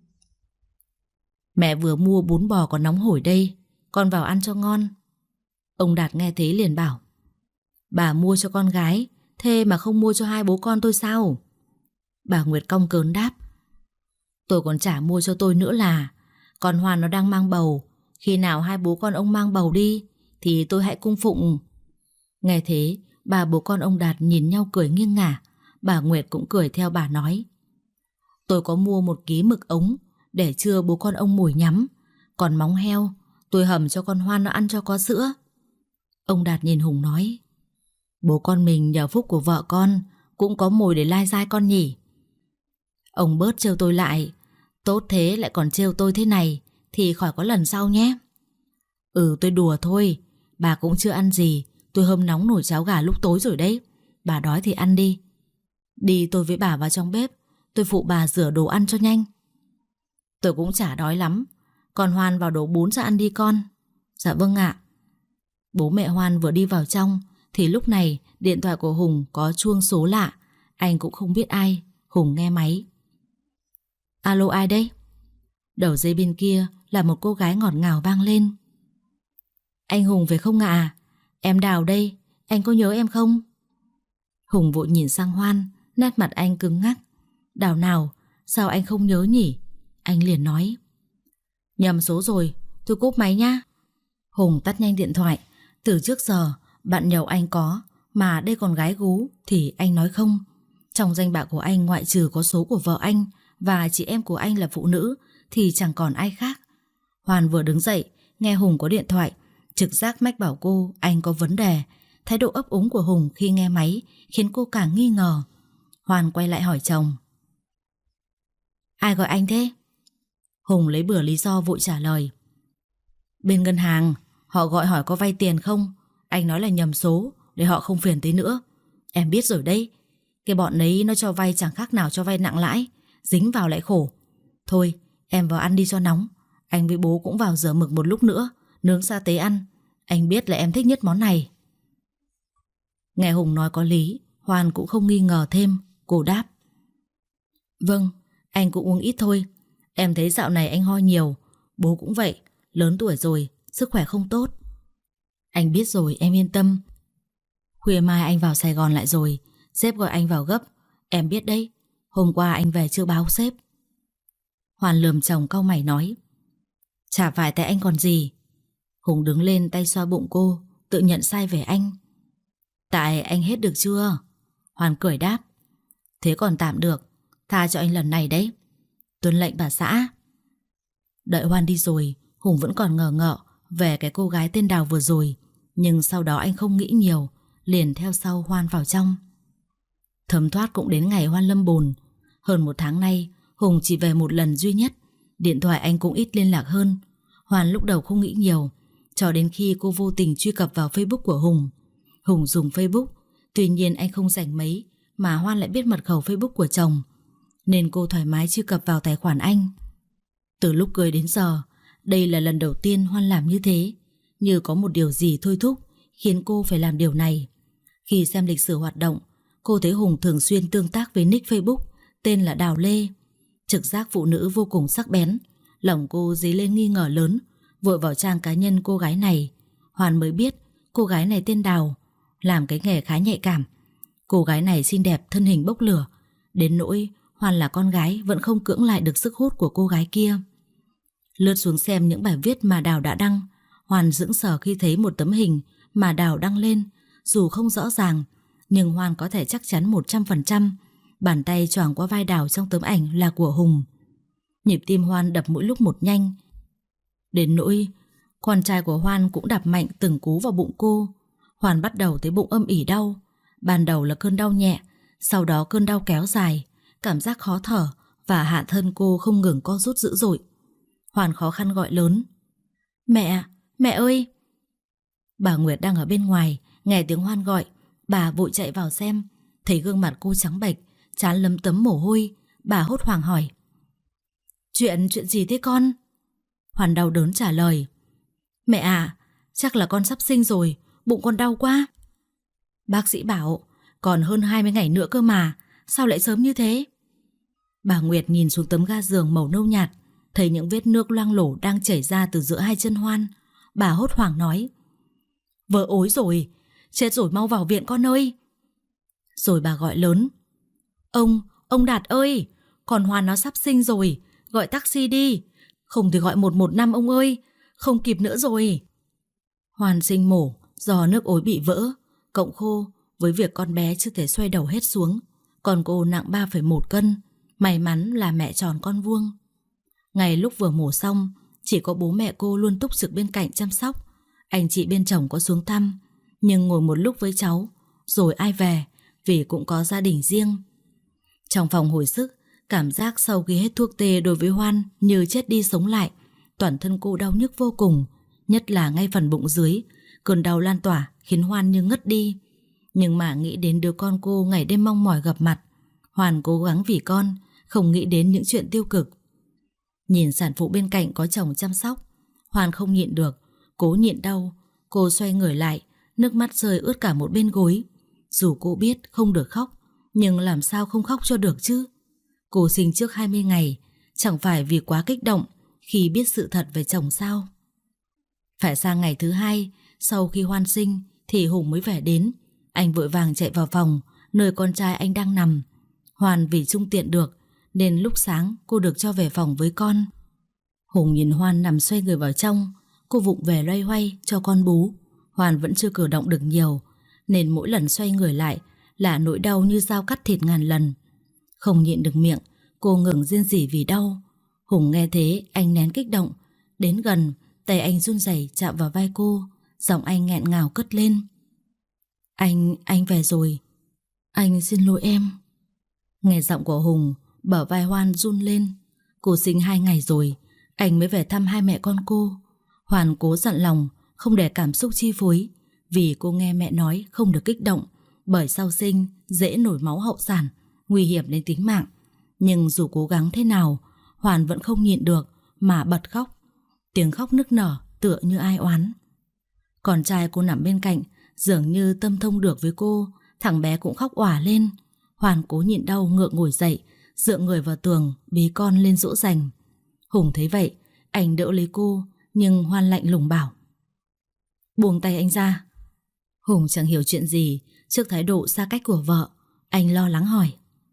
Mẹ vừa mua bún bò còn nóng hổi đây, con vào ăn cho ngon. Ông Đạt nghe thế liền bảo. Bà mua cho con gái, thế mà không mua cho hai bố con tôi sao? Bà Nguyệt cong cớn đáp. Tôi còn chả mua cho tôi nữa là. Còn Hoàn nó đang mang bầu, khi nào hai bố con ông mang bầu đi thì tôi hãy cung phụng. Nghe thế, ba bố con ông Đạt nhìn nhau cười nghiêng ngả. Bà Nguyệt cũng cười theo bà nói. Tôi có mua 1 ký mực ống để trưa bố con ông mồi nhắm. Còn móng heo tôi hầm cho con Hoan nó ăn cho có sữa. Ông Đạt nhìn Hùng nói. Bố con mình nhờ phúc của vợ con cũng có mồi để lai dai con nhỉ. Ông bớt trêu tôi lại. Tốt thế lại còn trêu tôi thế này thì khỏi có lần sau nhé. Tôi đùa thôi. Bà cũng chưa ăn gì, tôi hâm nóng nồi cháo gà lúc tối rồi đấy. Bà đói thì ăn đi. Đi tôi với bà vào trong bếp, tôi phụ bà rửa đồ ăn cho nhanh. Tôi cũng chả đói lắm. Còn Hoan vào đổ bún ra ăn đi con. Dạ vâng ạ. Bố mẹ Hoan vừa đi vào trong thì lúc này điện thoại của Hùng có chuông số lạ. Anh cũng không biết ai. Hùng nghe máy. Alo, ai đấy? Đầu dây bên kia là một cô gái ngọt ngào vang lên. Anh Hùng phải không ạ? Em Đào đây, anh có nhớ em không? Hùng vội nhìn sang Hoan, nét mặt anh cứng ngắc. Đào nào, sao anh không nhớ nhỉ? Anh liền nói. Nhầm số rồi, tôi cúp máy nhá. Hùng tắt nhanh điện thoại. Từ trước giờ bạn nhậu anh có, mà đây còn gái gú thì anh nói không. Trong danh bạ của anh ngoại trừ có số của vợ anh và chị em của anh là phụ nữ thì chẳng còn ai khác. Hoàn vừa đứng dậy, nghe Hùng có điện thoại, trực giác mách bảo cô anh có vấn đề. Thái độ ấp úng của Hùng khi nghe máy khiến cô càng nghi ngờ. Hoàn quay lại hỏi chồng. Ai gọi anh thế? Hùng lấy bừa lý do vội trả lời. Bên ngân hàng, họ gọi hỏi có vay tiền không. Anh nói là nhầm số để họ không phiền tới nữa. Em biết rồi đấy, cái bọn ấy nó cho vay chẳng khác nào cho vay nặng lãi, dính vào lại khổ. Thôi em vào ăn đi cho nóng. Anh với bố cũng vào rửa mực một lúc nữa, nướng sa tế ăn. Anh biết là em thích nhất món này. Nghe Hùng nói có lý, Hoan cũng không nghi ngờ thêm. Cô đáp. Vâng, anh cũng uống ít thôi. Em thấy dạo này anh ho nhiều. Bố cũng vậy, lớn tuổi rồi, sức khỏe không tốt. Anh biết rồi, em yên tâm. Khuya mai anh vào Sài Gòn lại rồi, sếp gọi anh vào gấp. Em biết đấy, hôm qua anh về chưa báo sếp. Hoàn lườm chồng cau mày nói. Chả phải tại anh còn gì. Hùng đứng lên tay xoa bụng cô, tự nhận sai về anh. Tại anh hết được chưa? Hoàn cười đáp. Thế còn tạm được, tha cho anh lần này đấy. Tuân lệnh bà xã. Đợi Hoan đi rồi, Hùng vẫn còn ngờ ngợ về cái cô gái tên Đào vừa rồi. Nhưng sau đó anh không nghĩ nhiều, liền theo sau Hoan vào trong. Thấm thoát cũng đến ngày Hoan lâm bồn. Hơn 1 tháng nay Hùng chỉ về 1 lần duy nhất. Điện thoại anh cũng ít liên lạc hơn. Hoan lúc đầu không nghĩ nhiều, cho đến khi cô vô tình truy cập vào Facebook của Hùng. Hùng dùng Facebook, tuy nhiên anh không rảnh mấy, mà Hoan lại biết mật khẩu Facebook của chồng, nên cô thoải mái truy cập vào tài khoản anh. Từ lúc cưới đến giờ, đây là lần đầu tiên Hoan làm như thế. Như có một điều gì thôi thúc khiến cô phải làm điều này. Khi xem lịch sử hoạt động, cô thấy Hùng thường xuyên tương tác với nick Facebook tên là Đào Lê. Trực giác phụ nữ vô cùng sắc bén, lòng cô dấy lên nghi ngờ lớn. Vội vào trang cá nhân cô gái này, Hoan mới biết cô gái này tên Đào, làm cái nghề khá nhạy cảm. Cô gái này xinh đẹp, thân hình bốc lửa, đến nỗi Hoan là con gái vẫn không cưỡng lại được sức hút của cô gái kia. Lướt xuống xem những bài viết mà Đào đã đăng, Hoan sững sờ khi thấy một tấm hình mà Đào đăng lên. Dù không rõ ràng, nhưng Hoan có thể chắc chắn 100% bàn tay choàng qua vai Đào trong tấm ảnh là của Hùng. Nhịp tim Hoan đập mỗi lúc một nhanh, đến nỗi con trai của Hoan cũng đạp mạnh từng cú vào bụng cô. Hoan bắt đầu thấy bụng âm ỉ đau. Ban đầu là cơn đau nhẹ, sau đó cơn đau kéo dài, cảm giác khó thở và hạ thân cô không ngừng co rút dữ dội. Hoan khó khăn gọi lớn. Mẹ ơi! Bà Nguyệt đang ở bên ngoài, nghe tiếng Hoan gọi, bà vội chạy vào xem, thấy gương mặt cô trắng bệch, trán lấm tấm mồ hôi, bà hốt hoảng hỏi: Chuyện gì thế con? Hoan đau đớn trả lời: Mẹ à, chắc là con sắp sinh rồi, bụng con đau quá. Bác sĩ bảo còn hơn 20 ngày nữa cơ mà, sao lại sớm như thế? Bà Nguyệt nhìn xuống tấm ga giường màu nâu nhạt, thấy những vết nước loang lổ đang chảy ra từ giữa hai chân Hoan. Bà hốt hoảng nói: Vợ ối rồi, chết rồi, mau vào viện con ơi. Rồi bà gọi lớn: Ông Đạt ơi, con Hoan nó sắp sinh rồi, gọi taxi đi, không thì gọi 115 ông ơi, không kịp nữa rồi. Hoan sinh mổ do nước ối bị vỡ, cộng khô với việc con bé chưa thể xoay đầu hết xuống, còn cô nặng 3,1 cân, may mắn là mẹ tròn con vuông. Ngày lúc vừa mổ xong, chỉ có bố mẹ cô luôn túc trực bên cạnh chăm sóc. Anh chị bên chồng có xuống thăm, nhưng ngồi một lúc với cháu, rồi ai về, vì cũng có gia đình riêng. Trong phòng hồi sức, cảm giác sau khi hết thuốc tê đối với Hoan như chết đi sống lại. Toàn thân cô đau nhức vô cùng, nhất là ngay phần bụng dưới. Cơn đau lan tỏa khiến Hoan như ngất đi. Nhưng mà nghĩ đến đứa con cô ngày đêm mong mỏi gặp mặt, Hoan cố gắng vì con, không nghĩ đến những chuyện tiêu cực. Nhìn sản phụ bên cạnh có chồng chăm sóc, Hoan không nhịn được, cố nhịn đau. Cô xoay người lại, nước mắt rơi ướt cả một bên gối. Dù cô biết không được khóc, nhưng làm sao không khóc cho được chứ? Cô sinh trước 20 ngày, chẳng phải vì quá kích động khi biết sự thật về chồng sao? Phải sang ngày thứ 2 sau khi Hoan sinh thì Hùng mới về đến. Anh vội vàng chạy vào phòng nơi con trai anh đang nằm. Hoan vì trung tiện được nên lúc sáng cô được cho về phòng với con. Hùng nhìn Hoan nằm xoay người vào trong, cô vụng về loay hoay cho con bú. Hoan vẫn chưa cử động được nhiều, nên mỗi lần xoay người lại là nỗi đau như dao cắt thịt ngàn lần. Không nhịn được miệng, cô ngừng rên rỉ vì đau. Hùng nghe thế, anh nén kích động, đến gần, tay anh run rẩy chạm vào vai cô, giọng anh nghẹn ngào cất lên: Anh về rồi. Anh xin lỗi em. Nghe giọng của Hùng, bờ vai Hoan run lên. Cô sinh 2 ngày rồi, anh mới về thăm hai mẹ con cô. Hoan cố dặn lòng không để cảm xúc chi phối, vì cô nghe mẹ nói không được kích động, bởi sau sinh dễ nổi máu hậu sản, nguy hiểm đến tính mạng. Nhưng dù cố gắng thế nào, Hoan vẫn không nhịn được mà bật khóc. Tiếng khóc nức nở tựa như ai oán. Con trai cô nằm bên cạnh, dường như tâm thông được với cô, thằng bé cũng khóc òa lên. Hoan cố nhịn đau ngượng ngồi dậy, dựa người vào tường bế con lên dỗ dành. Hùng thấy vậy, anh đỡ lấy cô, nhưng Hoan lạnh lùng bảo: Buông tay anh ra. Hùng chẳng hiểu chuyện gì trước thái độ xa cách của vợ. Anh lo lắng hỏi: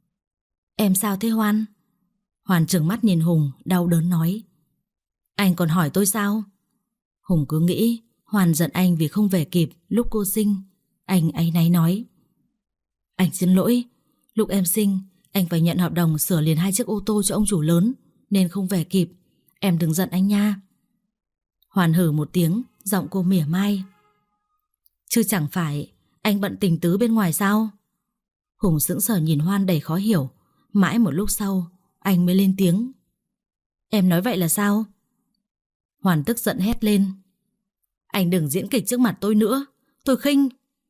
Em sao thế Hoan? Hoan trừng mắt nhìn Hùng, đau đớn nói: Anh còn hỏi tôi sao? Hùng cứ nghĩ Hoan giận anh vì không về kịp lúc cô sinh. Anh áy náy nói: Anh xin lỗi, lúc em sinh anh phải nhận hợp đồng sửa liền 2 chiếc ô tô cho ông chủ lớn nên không về kịp. Em đừng giận anh nha. Hoan hừ một tiếng, giọng cô mỉa mai: Chứ chẳng phải anh bận tình tứ bên ngoài sao? Hùng sững sờ nhìn Hoan đầy khó hiểu. Mãi một lúc sau anh mới lên tiếng: Em nói vậy là sao? Hoan tức giận hét lên: Anh đừng diễn kịch trước mặt tôi nữa, tôi khinh.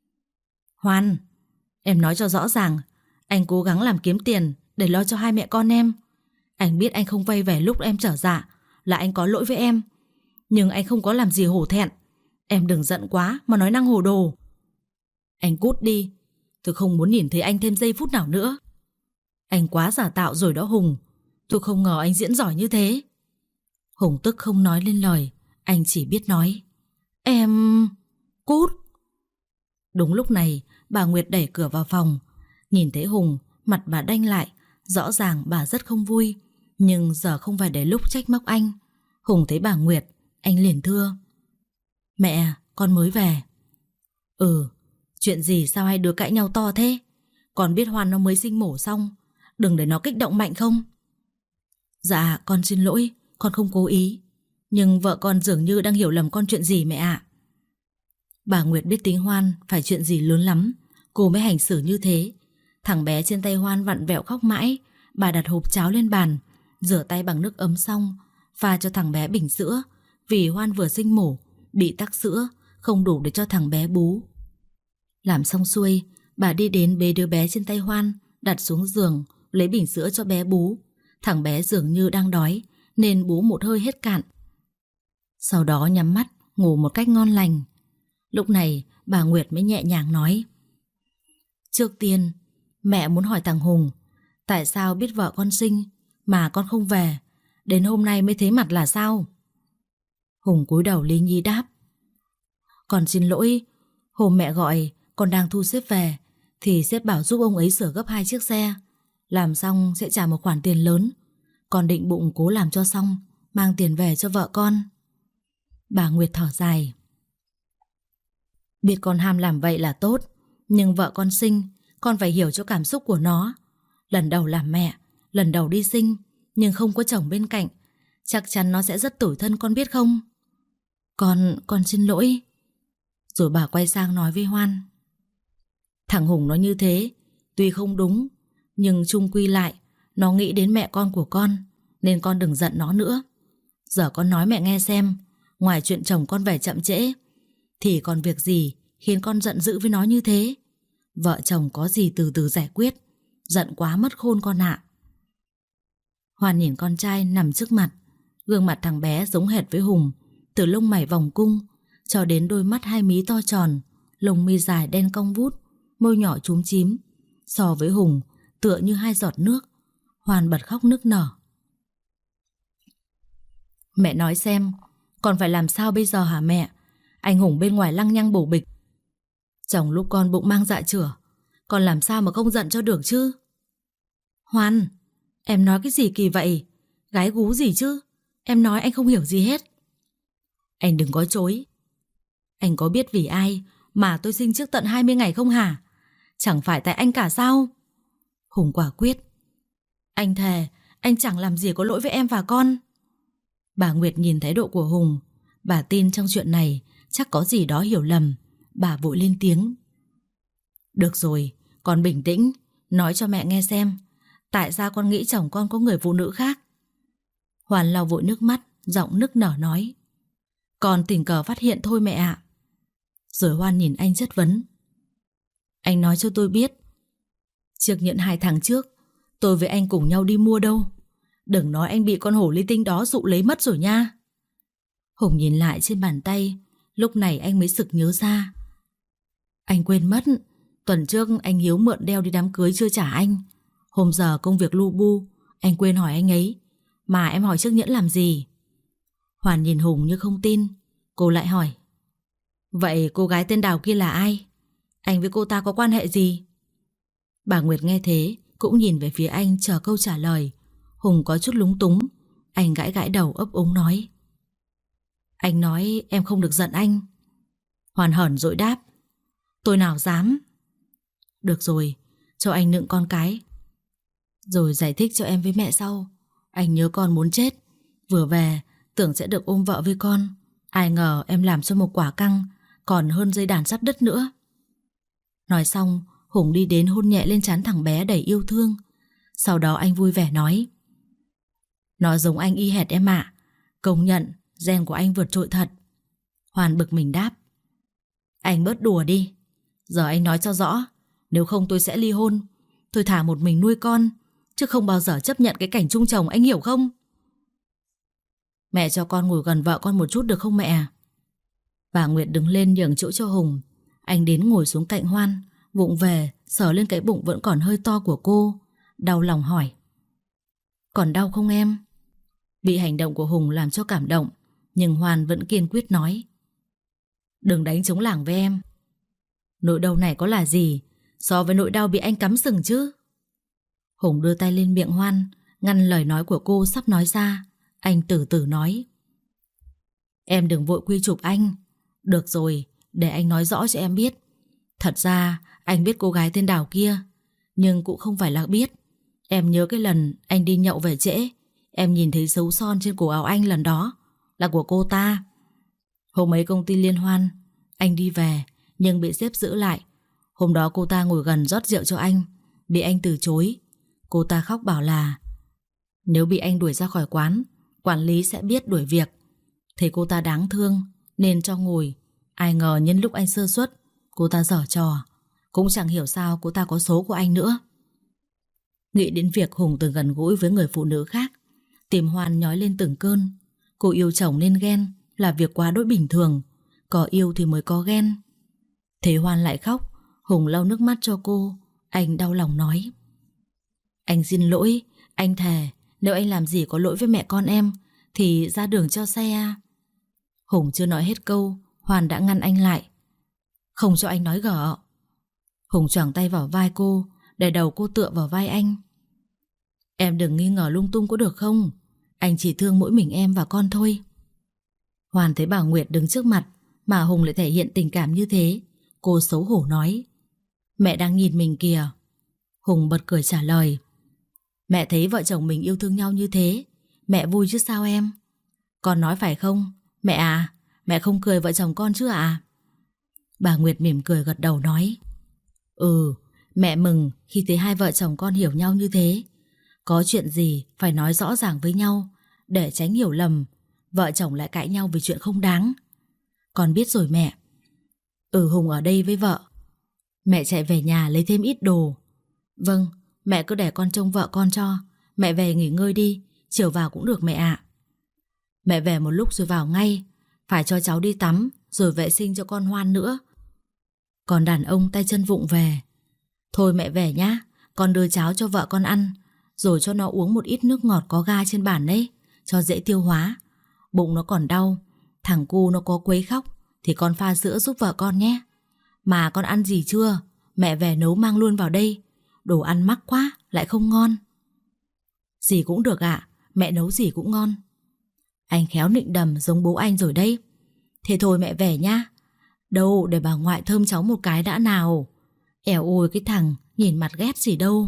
Hoan, em nói cho rõ ràng, anh cố gắng làm kiếm tiền để lo cho hai mẹ con em. Anh biết anh không vay về lúc em trở dạ là anh có lỗi với em, nhưng anh không có làm gì hổ thẹn. Em đừng giận quá mà nói năng hồ đồ. Anh cút đi, tôi không muốn nhìn thấy anh thêm giây phút nào nữa. Anh quá giả tạo rồi đó Hùng, tôi không ngờ anh diễn giỏi như thế. Hùng tức không nói lên lời, anh chỉ biết nói: Em... cút. Đúng lúc này bà Nguyệt đẩy cửa vào phòng. Nhìn thấy Hùng, mặt bà đanh lại, rõ ràng bà rất không vui. Nhưng giờ không phải để lúc trách móc anh. Hùng thấy bà Nguyệt, anh liền thưa: Mẹ, con mới về. Chuyện gì sao hai đứa cãi nhau to thế? Con biết Hoan nó mới sinh mổ xong, đừng để nó kích động mạnh không? Dạ con xin lỗi, con không cố ý. Nhưng vợ con dường như đang hiểu lầm con chuyện gì mẹ ạ. Bà Nguyệt biết tính Hoan phải chuyện gì lớn lắm, cô mới hành xử như thế. Thằng bé trên tay Hoan vặn vẹo khóc mãi. Bà đặt hộp cháo lên bàn, rửa tay bằng nước ấm xong, pha cho thằng bé bình sữa, vì Hoan vừa sinh mổ, bị tắc sữa, không đủ để cho thằng bé bú. Làm xong xuôi, bà đi đến bế đứa bé trên tay Hoan, đặt xuống giường, lấy bình sữa cho bé bú. Thằng bé dường như đang đói, nên bú một hơi hết cạn. Sau đó nhắm mắt, ngủ một cách ngon lành. Lúc này, bà Nguyệt mới nhẹ nhàng nói: Trước tiên, mẹ muốn hỏi thằng Hùng, tại sao biết vợ con sinh mà con không về, đến hôm nay mới thấy mặt là sao? Hùng cúi đầu lý nhí đáp: Con xin lỗi, hôm mẹ gọi con đang thu xếp về, thì sếp bảo giúp ông ấy sửa gấp 2 chiếc xe, làm xong sẽ trả một khoản tiền lớn. Con định bụng cố làm cho xong, mang tiền về cho vợ con. Bà Nguyệt thở dài: Biết con ham làm vậy là tốt, nhưng vợ con sinh, con phải hiểu cho cảm xúc của nó. Lần đầu làm mẹ, lần đầu đi sinh, nhưng không có chồng bên cạnh, chắc chắn nó sẽ rất tủi thân, con biết không? Con xin lỗi. Rồi bà quay sang nói với Hoan: Thằng Hùng nó như thế, tuy không đúng, nhưng chung quy lại nó nghĩ đến mẹ con của con, nên con đừng giận nó nữa. Giờ con nói mẹ nghe xem, ngoài chuyện chồng con về chậm trễ, thì còn việc gì khiến con giận dữ với nó như thế? Vợ chồng có gì từ từ giải quyết, giận quá mất khôn con ạ. Hoan nhìn con trai nằm trước mặt. Gương mặt thằng bé giống hệt với Hùng, từ lông mày vòng cung cho đến đôi mắt hai mí to tròn, lông mi dài đen cong vút, môi nhỏ chúm chím. So với Hùng tựa như 2 giọt nước. Hoan bật khóc nức nở. Mẹ nói xem, con phải làm sao bây giờ hả mẹ? Anh Hùng bên ngoài lăng nhăng bổ bịch, chồng lúc con bụng mang dạ chửa, con làm sao mà không giận cho được chứ? Hoan, em nói cái gì kỳ vậy? Gái gú gì chứ? Em nói anh không hiểu gì hết. Anh đừng có chối. Anh có biết vì ai mà tôi sinh trước tận 20 ngày không hả? Chẳng phải tại anh cả sao? Hùng quả quyết: Anh thề, anh chẳng làm gì có lỗi với em và con. Bà Nguyệt nhìn thái độ của Hùng, bà tin trong chuyện này chắc có gì đó hiểu lầm. Bà vội lên tiếng: Được rồi, con bình tĩnh, nói cho mẹ nghe xem, tại sao con nghĩ chồng con có người phụ nữ khác? Hoàn lau vội nước mắt, giọng nức nở nói: Con tình cờ phát hiện thôi mẹ ạ. Rồi Hoan nhìn anh chất vấn: Anh nói cho tôi biết, chiếc nhẫn 2 tháng trước tôi với anh cùng nhau đi mua đâu? Đừng nói anh bị con hổ ly tinh đó dụ lấy mất rồi nha. Hùng nhìn lại trên bàn tay, lúc này anh mới sực nhớ ra. Anh quên mất, tuần trước anh Hiếu mượn đeo đi đám cưới chưa trả anh. Hôm giờ công việc lu bu, anh quên hỏi anh ấy. Mà em hỏi chiếc nhẫn làm gì? Hoàn nhìn Hùng như không tin. Cô lại hỏi: Vậy cô gái tên Đào kia là ai? Anh với cô ta có quan hệ gì? Bà Nguyệt nghe thế cũng nhìn về phía anh chờ câu trả lời. Hùng có chút lúng túng. Anh gãi gãi đầu ấp úng nói: Anh nói em không được giận anh. Hoàn hởn dội đáp: Tôi nào dám. Được rồi, cho anh nựng con cái, rồi giải thích cho em với mẹ sau. Anh nhớ con muốn chết, vừa về tưởng sẽ được ôm vợ với con, ai ngờ em làm cho một quả căng còn hơn dây đàn sắp đứt nữa. Nói xong, Hùng đi đến hôn nhẹ lên trán thằng bé đầy yêu thương. Sau đó anh vui vẻ nói: Nó giống anh y hệt em ạ. Công nhận gen của anh vượt trội thật. Hoàn bực mình đáp: Anh bớt đùa đi. Giờ anh nói cho rõ, nếu không tôi sẽ ly hôn. Tôi thả một mình nuôi con, chứ không bao giờ chấp nhận cái cảnh chung chồng, anh hiểu không? Mẹ cho con ngồi gần vợ con một chút được không mẹ? Bà Nguyệt đứng lên nhường chỗ cho Hùng. Anh đến ngồi xuống cạnh Hoan, vụng về sờ lên cái bụng vẫn còn hơi to của cô. Đau lòng hỏi: Còn đau không em? Bị hành động của Hùng làm cho cảm động, nhưng Hoan vẫn kiên quyết nói: Đừng đánh trống lảng với em. Nỗi đau này có là gì so với nỗi đau bị anh cắm sừng chứ? Hùng đưa tay lên miệng Hoan, ngăn lời nói của cô sắp nói ra. Anh từ từ nói: Em đừng vội quy chụp anh. Được rồi, để anh nói rõ cho em biết. Thật ra anh biết cô gái tên Đào kia, nhưng cũng không phải là biết. Em nhớ cái lần anh đi nhậu về trễ, em nhìn thấy dấu son trên cổ áo anh lần đó là của cô ta. Hôm ấy công ty liên hoan, anh đi về nhưng bị sếp giữ lại. Hôm đó cô ta ngồi gần rót rượu cho anh, bị anh từ chối. Cô ta khóc bảo là nếu bị anh đuổi ra khỏi quán, quản lý sẽ biết đuổi việc. Thấy cô ta đáng thương nên cho ngồi. Ai ngờ nhân lúc anh sơ suất, cô ta giở trò. Cũng chẳng hiểu sao cô ta có số của anh nữa. Nghĩ đến việc Hùng từng gần gũi với người phụ nữ khác, tim Hoan nhói lên từng cơn. Cô yêu chồng nên ghen là việc quá đỗi bình thường. Có yêu thì mới có ghen. Thấy Hoan lại khóc, Hùng lau nước mắt cho cô. Anh đau lòng nói: Anh xin lỗi. Anh thề nếu anh làm gì có lỗi với mẹ con em thì ra đường cho xe. Hùng chưa nói hết câu, Hoan đã ngăn anh lại: Không cho anh nói gở. Hùng choàng tay vào vai cô, để đầu cô tựa vào vai anh. Em đừng nghi ngờ lung tung có được không? Anh chỉ thương mỗi mình em và con thôi. Hoan thấy bà Nguyệt đứng trước mặt mà Hùng lại thể hiện tình cảm như thế. Cô xấu hổ nói: Mẹ đang nhìn mình kìa. Hùng bật cười trả lời: Mẹ thấy vợ chồng mình yêu thương nhau như thế, mẹ vui chứ sao em? Con nói phải không? Mẹ à, mẹ không cười vợ chồng con chứ à? Bà Nguyệt mỉm cười gật đầu nói: Ừ, mẹ mừng khi thấy hai vợ chồng con hiểu nhau như thế. Có chuyện gì phải nói rõ ràng với nhau, để tránh hiểu lầm vợ chồng lại cãi nhau vì chuyện không đáng. Con biết rồi mẹ. Hùng ở đây với vợ. Mẹ chạy về nhà lấy thêm ít đồ. Vâng, mẹ cứ để con trông vợ con cho. Mẹ về nghỉ ngơi đi, chiều vào cũng được mẹ ạ. Mẹ về một lúc rồi vào ngay. Phải cho cháu đi tắm rồi vệ sinh cho con Hoan nữa. Còn đàn ông tay chân vụng về. Thôi mẹ về nhá, con đưa cháo cho vợ con ăn, rồi cho nó uống một ít nước ngọt có ga trên bàn đấy, cho dễ tiêu hóa. Bụng nó còn đau, thằng cu nó có quấy khóc thì con pha sữa giúp vợ con nhé. Mà con ăn gì chưa? Mẹ về nấu mang luôn vào đây. Đồ ăn mắc quá, lại không ngon. Gì cũng được ạ, mẹ nấu gì cũng ngon. Anh khéo nịnh đầm giống bố anh rồi đấy. Thế thôi mẹ về nhá. Đâu, để bà ngoại thơm cháu một cái đã nào. Ẻo ôi cái thằng, nhìn mặt ghét gì đâu.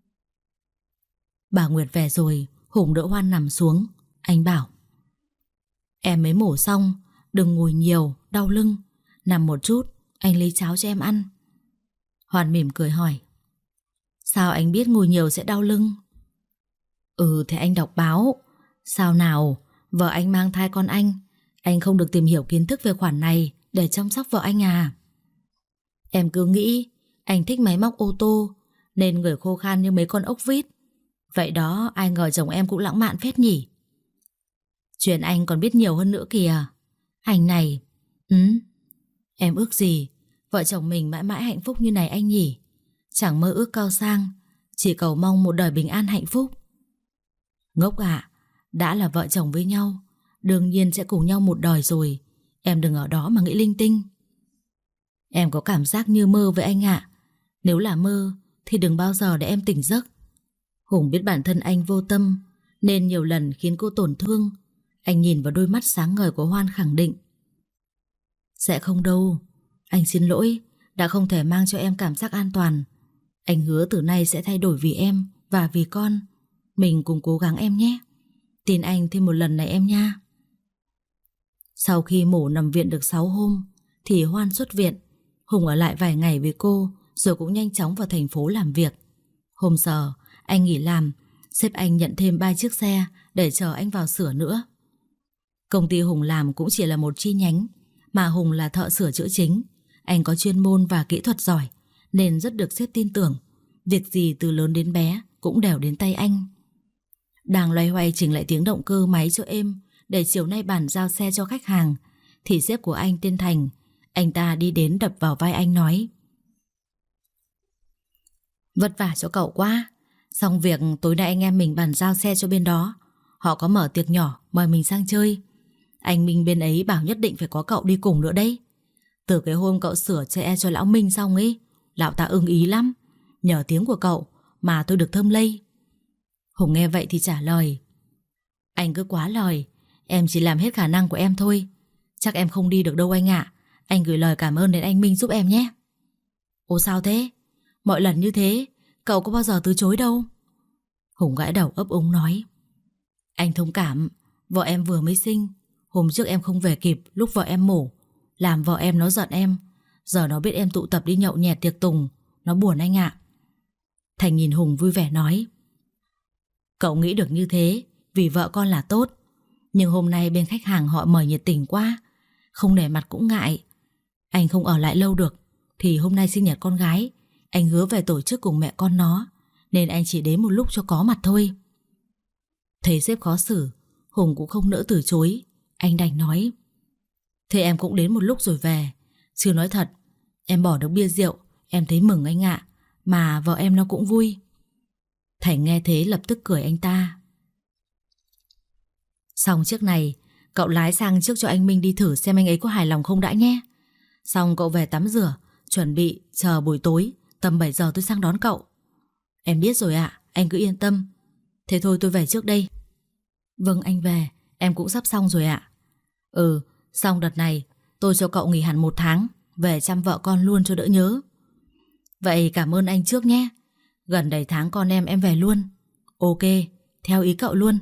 Bà Nguyệt về rồi, Hùng đỡ Hoan nằm xuống. Anh bảo: Em mới mổ xong, đừng ngồi nhiều, đau lưng. Nằm một chút, anh lấy cháo cho em ăn. Hoan mỉm cười hỏi: Sao anh biết ngồi nhiều sẽ đau lưng? Thì anh đọc báo. Sao nào, vợ anh mang thai con anh không được tìm hiểu kiến thức về khoản này để chăm sóc vợ anh à? Em cứ nghĩ anh thích máy móc ô tô nên người khô khan như mấy con ốc vít. Vậy đó, ai ngờ chồng em cũng lãng mạn phết nhỉ. Chuyện anh còn biết nhiều hơn nữa kìa. Anh này. Em ước gì vợ chồng mình mãi mãi hạnh phúc như này anh nhỉ. Chẳng mơ ước cao sang, chỉ cầu mong một đời bình an hạnh phúc. Ngốc ạ, đã là vợ chồng với nhau, đương nhiên sẽ cùng nhau một đời rồi. Em đừng ở đó mà nghĩ linh tinh. Em có cảm giác như mơ với anh ạ. Nếu là mơ thì đừng bao giờ để em tỉnh giấc. Hùng biết bản thân anh vô tâm nên nhiều lần khiến cô tổn thương. Anh nhìn vào đôi mắt sáng ngời của Hoan khẳng định: Sẽ không đâu. Anh xin lỗi đã không thể mang cho em cảm giác an toàn. Anh hứa từ nay sẽ thay đổi vì em và vì con. Mình cùng cố gắng em nhé. Tin anh thêm một lần này em nha. Sau khi mổ nằm viện được 6 hôm thì Hoan xuất viện. Hùng ở lại vài ngày với cô rồi cũng nhanh chóng vào thành phố làm việc. Hôm giờ anh nghỉ làm, sếp anh nhận thêm 3 chiếc xe để chờ anh vào sửa nữa. Công ty Hùng làm cũng chỉ là một chi nhánh, mà Hùng là thợ sửa chữa chính. Anh có chuyên môn và kỹ thuật giỏi nên rất được sếp tin tưởng. Việc gì từ lớn đến bé cũng đều đến tay anh. Đang loay hoay chỉnh lại tiếng động cơ máy cho êm để chiều nay bàn giao xe cho khách hàng thì sếp của anh tên Thành, anh ta đi đến đập vào vai anh nói: Vất vả cho cậu quá. Xong việc tối nay anh em mình bàn giao xe cho bên đó. Họ có mở tiệc nhỏ mời mình sang chơi. Anh Minh bên ấy bảo nhất định phải có cậu đi cùng nữa đấy. Từ cái hôm cậu sửa xe cho lão Minh xong ấy, lão ta ưng ý lắm. Nhờ tiếng của cậu mà tôi được thơm lây. Hùng nghe vậy thì trả lời: Anh cứ quá lời. Em chỉ làm hết khả năng của em thôi. Chắc em không đi được đâu anh ạ. Anh gửi lời cảm ơn đến anh Minh giúp em nhé. Ồ sao thế? Mọi lần như thế cậu có bao giờ từ chối đâu. Hùng gãi đầu ấp úng nói: Anh thông cảm. Vợ em vừa mới sinh. Hôm trước em không về kịp lúc vợ em mổ, làm vợ em nó giận em. Giờ nó biết em tụ tập đi nhậu nhẹt tiệc tùng, nó buồn anh ạ. Thành nhìn Hùng vui vẻ nói: Cậu nghĩ được như thế vì vợ con là tốt. Nhưng hôm nay bên khách hàng họ mời nhiệt tình quá, không nể mặt cũng ngại. Anh không ở lại lâu được, thì hôm nay sinh nhật con gái, anh hứa về tổ chức cùng mẹ con nó, nên anh chỉ đến một lúc cho có mặt thôi. Thấy sếp khó xử, Hùng cũng không nỡ từ chối. Anh đành nói: Thế em cũng đến một lúc rồi về. Chứ nói thật, em bỏ được bia rượu, em thấy mừng anh ạ. Mà vợ em nó cũng vui. Thành nghe thế lập tức cười anh ta. Xong chiếc này, cậu lái sang trước cho anh Minh đi thử xem anh ấy có hài lòng không đã nhé. Xong cậu về tắm rửa, chuẩn bị chờ buổi tối tầm 7 giờ tôi sang đón cậu. Em biết rồi ạ, anh cứ yên tâm. Thế thôi tôi về trước đây. Vâng anh về, em cũng sắp xong rồi ạ. Xong đợt này tôi cho cậu nghỉ hẳn 1 tháng, về chăm vợ con luôn cho đỡ nhớ. Vậy cảm ơn anh trước nhé. Gần đầy tháng con em về luôn. Ok, theo ý cậu luôn.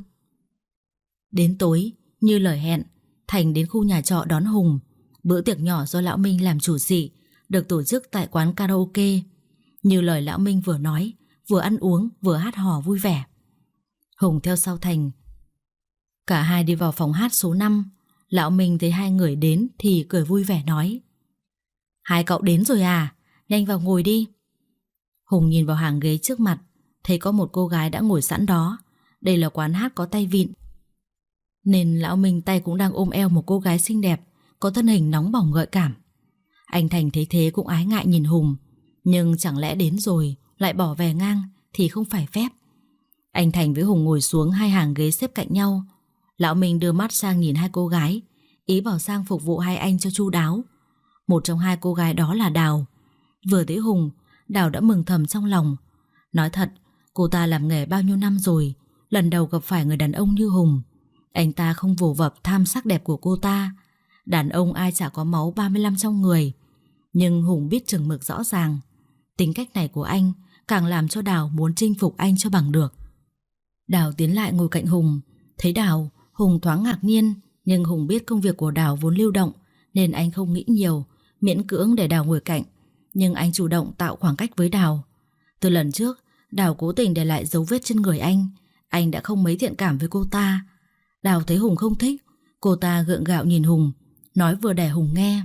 Đến tối, như lời hẹn, Thành đến khu nhà trọ đón Hùng. Bữa tiệc nhỏ do lão Minh làm chủ xỉ, được tổ chức tại quán karaoke. Như lời lão Minh vừa nói, vừa ăn uống vừa hát hò vui vẻ. Hùng theo sau Thành. Cả hai đi vào phòng hát số 5. Lão Minh thấy hai người đến thì cười vui vẻ nói: Hai cậu đến rồi à, nhanh vào ngồi đi. Hùng nhìn vào hàng ghế trước mặt, thấy có một cô gái đã ngồi sẵn đó. Đây là quán hát có tay vịn, nên lão Minh tay cũng đang ôm eo một cô gái xinh đẹp, có thân hình nóng bỏng gợi cảm. Anh Thành thấy thế cũng ái ngại nhìn Hùng, nhưng chẳng lẽ đến rồi lại bỏ về ngang thì không phải phép. Anh Thành với Hùng ngồi xuống hai hàng ghế xếp cạnh nhau. Lão Minh đưa mắt sang nhìn hai cô gái, ý bảo sang phục vụ hai anh cho chu đáo. Một trong hai cô gái đó là Đào. Vừa thấy Hùng, Đào đã mừng thầm trong lòng. Nói thật, cô ta làm nghề bao nhiêu năm rồi, lần đầu gặp phải người đàn ông như Hùng. Anh ta không vồ vập tham sắc đẹp của cô ta. Đàn ông ai chả có máu 35 trong người. Nhưng Hùng biết chừng mực rõ ràng. Tính cách này của anh càng làm cho Đào muốn chinh phục anh cho bằng được. Đào tiến lại ngồi cạnh Hùng. Thấy Đào, Hùng thoáng ngạc nhiên. Nhưng Hùng biết công việc của Đào vốn lưu động, nên anh không nghĩ nhiều, miễn cưỡng để Đào ngồi cạnh. Nhưng anh chủ động tạo khoảng cách với Đào. Từ lần trước, Đào cố tình để lại dấu vết trên người anh đã không mấy thiện cảm với cô ta. Đào thấy Hùng không thích, cô ta gượng gạo nhìn Hùng, nói vừa để Hùng nghe: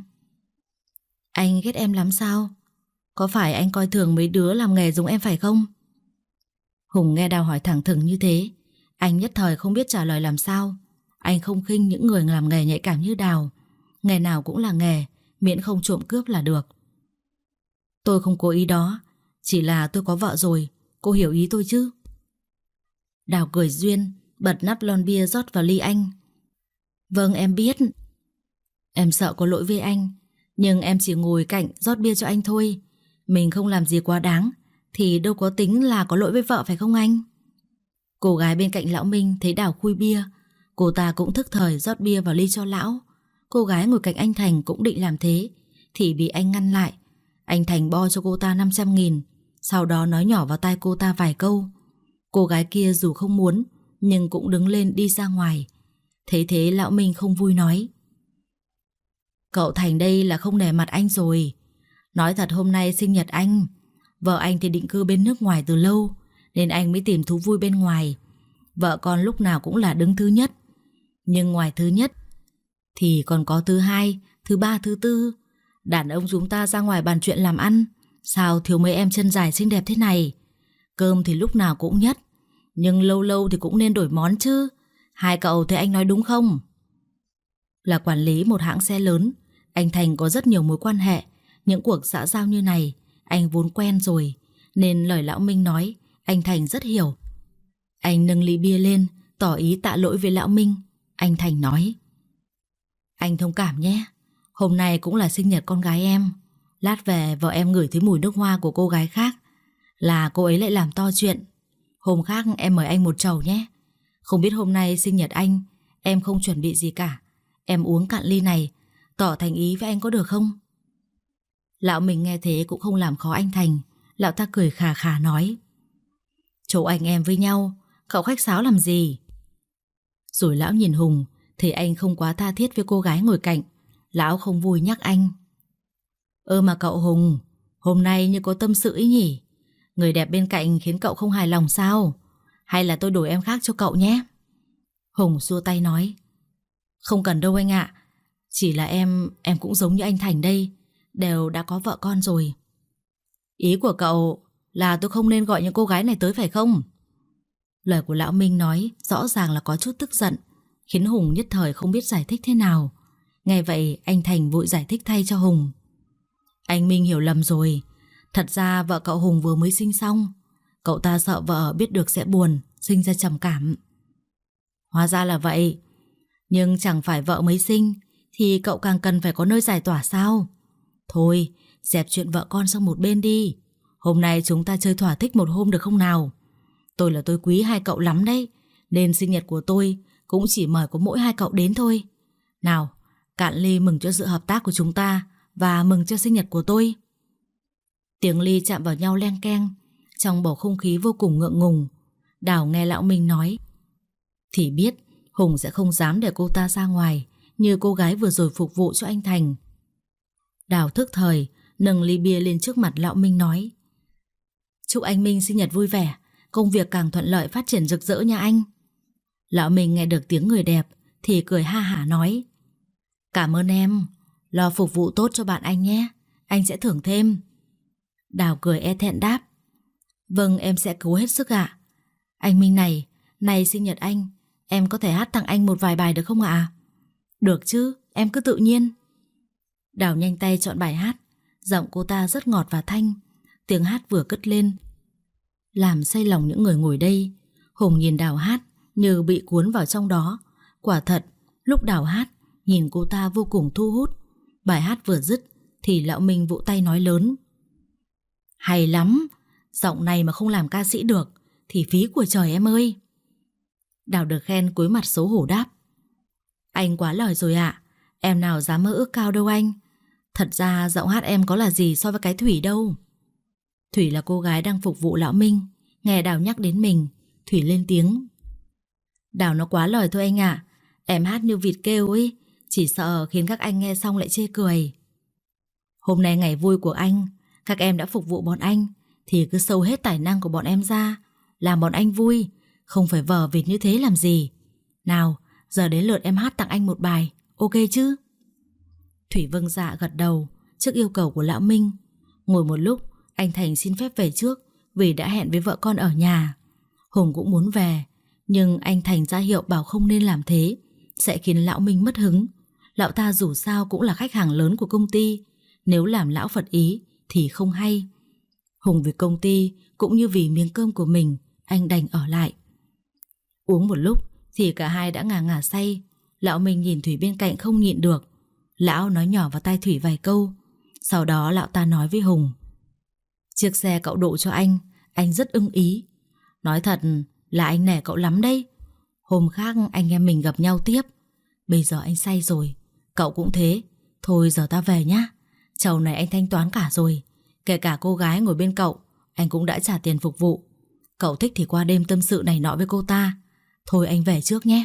Anh ghét em lắm sao? Có phải anh coi thường mấy đứa làm nghề giống em phải không? Hùng nghe Đào hỏi thẳng thừng như thế, anh nhất thời không biết trả lời làm sao. Anh không khinh những người làm nghề nhạy cảm như Đào. Nghề nào cũng là nghề, miễn không trộm cướp là được. Tôi không cố ý đó, chỉ là tôi có vợ rồi, cô hiểu ý tôi chứ? Đào cười duyên, bật nắp lon bia rót vào ly anh. Vâng em biết. Em sợ có lỗi với anh, nhưng em chỉ ngồi cạnh rót bia cho anh thôi. Mình không làm gì quá đáng thì đâu có tính là có lỗi với vợ phải không anh? Cô gái bên cạnh lão Minh thấy Đào khui bia, cô ta cũng thức thời rót bia vào ly cho lão. Cô gái ngồi cạnh anh Thành cũng định làm thế thì bị anh ngăn lại. Anh Thành bo cho cô ta 500.000, sau đó nói nhỏ vào tai cô ta vài câu. Cô gái kia dù không muốn nhưng cũng đứng lên đi ra ngoài. Thấy thế lão Minh không vui nói: Cậu Thành đây là không nể mặt anh rồi. Nói thật hôm nay sinh nhật anh, vợ anh thì định cư bên nước ngoài từ lâu, nên anh mới tìm thú vui bên ngoài. Vợ con lúc nào cũng là đứng thứ nhất. Nhưng ngoài thứ nhất thì còn có thứ hai, thứ ba, thứ tư. Đàn ông chúng ta ra ngoài bàn chuyện làm ăn, sao thiếu mấy em chân dài xinh đẹp thế này. Cơm thì lúc nào cũng nhất, nhưng lâu lâu thì cũng nên đổi món chứ. Hai cậu thấy anh nói đúng không? Là quản lý một hãng xe lớn, anh Thành có rất nhiều mối quan hệ. Những cuộc xã giao như này anh vốn quen rồi, nên lời lão Minh nói anh Thành rất hiểu. Anh nâng ly bia lên, tỏ ý tạ lỗi với lão Minh. Anh Thành nói: Anh thông cảm nhé, hôm nay cũng là sinh nhật con gái em. Lát về vợ em ngửi thấy mùi nước hoa của cô gái khác là cô ấy lại làm to chuyện. Hôm khác em mời anh một chầu nhé. Không biết hôm nay sinh nhật anh, em không chuẩn bị gì cả. Em uống cạn ly này, tỏ thành ý với anh có được không? Lão mình nghe thế cũng không làm khó anh Thành. Lão ta cười khà khà nói: Chỗ anh em với nhau, cậu khách sáo làm gì? Rồi lão nhìn Hùng, thấy anh không quá tha thiết với cô gái ngồi cạnh. Lão không vui nhắc anh: Mà cậu Hùng, hôm nay như có tâm sự ý nhỉ? Người đẹp bên cạnh khiến cậu không hài lòng sao? Hay là tôi đổi em khác cho cậu nhé? Hùng xua tay nói: Không cần đâu anh ạ. Chỉ là em cũng giống như anh Thành đây, đều đã có vợ con rồi. Ý của cậu là tôi không nên gọi những cô gái này tới phải không? Lời của lão Minh nói rõ ràng là có chút tức giận, khiến Hùng nhất thời không biết giải thích thế nào. Nghe vậy anh Thành vội giải thích thay cho Hùng. Anh Minh hiểu lầm rồi. Thật ra vợ cậu Hùng vừa mới sinh xong. Cậu ta sợ vợ biết được sẽ buồn, sinh ra trầm cảm. Hóa ra là vậy. Nhưng chẳng phải vợ mới sinh thì cậu càng cần phải có nơi giải tỏa sao? Thôi, dẹp chuyện vợ con sang một bên đi. Hôm nay chúng ta chơi thỏa thích một hôm được không nào? Tôi quý hai cậu lắm đấy, nên sinh nhật của tôi cũng chỉ mời có mỗi hai cậu đến thôi. Nào, cạn ly mừng cho sự hợp tác của chúng ta và mừng cho sinh nhật của tôi. Tiếng ly chạm vào nhau leng keng, trong bầu không khí vô cùng ngượng ngùng. Đào nghe lão Minh nói thì biết Hùng sẽ không dám để cô ta ra ngoài như cô gái vừa rồi phục vụ cho anh Thành. Đào thức thời nâng ly bia lên trước mặt lão Minh nói: Chúc anh Minh sinh nhật vui vẻ, công việc càng thuận lợi, phát triển rực rỡ nha anh. Lão Minh nghe được tiếng người đẹp thì cười ha hả nói: Cảm ơn em, lo phục vụ tốt cho bạn anh nhé, anh sẽ thưởng thêm. Đào cười e thẹn đáp: Vâng, em sẽ cố hết sức ạ. Anh Minh này sinh nhật anh, em có thể hát tặng anh một vài bài được không ạ? Được chứ, em cứ tự nhiên. Đào nhanh tay chọn bài hát. Giọng cô ta rất ngọt và thanh. Tiếng hát vừa cất lên làm say lòng những người ngồi đây. Hùng nhìn Đào hát như bị cuốn vào trong đó. Quả thật, lúc Đào hát nhìn cô ta vô cùng thu hút. Bài hát vừa dứt thì lão Minh vỗ tay nói lớn: Hay lắm, giọng này mà không làm ca sĩ được thì phí của trời em ơi. Đào được khen cúi mặt xấu hổ đáp: Anh quá lời rồi ạ, em nào dám mơ ước cao đâu anh. Thật ra giọng hát em có là gì so với cái Thủy đâu. Thủy là cô gái đang phục vụ lão Minh. Nghe Đào nhắc đến mình, Thủy lên tiếng: Đào nó quá lời thôi anh ạ. Em hát như vịt kêu ấy, chỉ sợ khiến các anh nghe xong lại chê cười. Hôm nay ngày vui của anh, các em đã phục vụ bọn anh thì cứ sâu hết tài năng của bọn em ra, làm bọn anh vui, không phải vờ vịt như thế làm gì. Nào, giờ đến lượt em hát tặng anh một bài, ok chứ? Thủy vâng dạ gật đầu trước yêu cầu của lão Minh. Ngồi một lúc, anh Thành xin phép về trước vì đã hẹn với vợ con ở nhà. Hùng cũng muốn về, nhưng anh Thành ra hiệu bảo không nên làm thế, sẽ khiến lão Minh mất hứng. Lão ta dù sao cũng là khách hàng lớn của công ty, nếu làm lão phật ý thì không hay. Hùng vì công ty cũng như vì miếng cơm của mình, anh đành ở lại. Uống một lúc thì cả hai đã ngà ngà say. Lão Minh nhìn Thủy bên cạnh không nhịn được. Lão nói nhỏ vào tai Thủy vài câu. Sau đó lão ta nói với Hùng: Chiếc xe cậu độ cho anh rất ưng ý. Nói thật là anh nể cậu lắm đấy. Hôm khác anh em mình gặp nhau tiếp. Bây giờ anh say rồi, cậu cũng thế. Thôi giờ ta về nhá. Chầu này anh thanh toán cả rồi. Kể cả cô gái ngồi bên cậu, anh cũng đã trả tiền phục vụ. Cậu thích thì qua đêm tâm sự này nọ với cô ta. Thôi anh về trước nhé.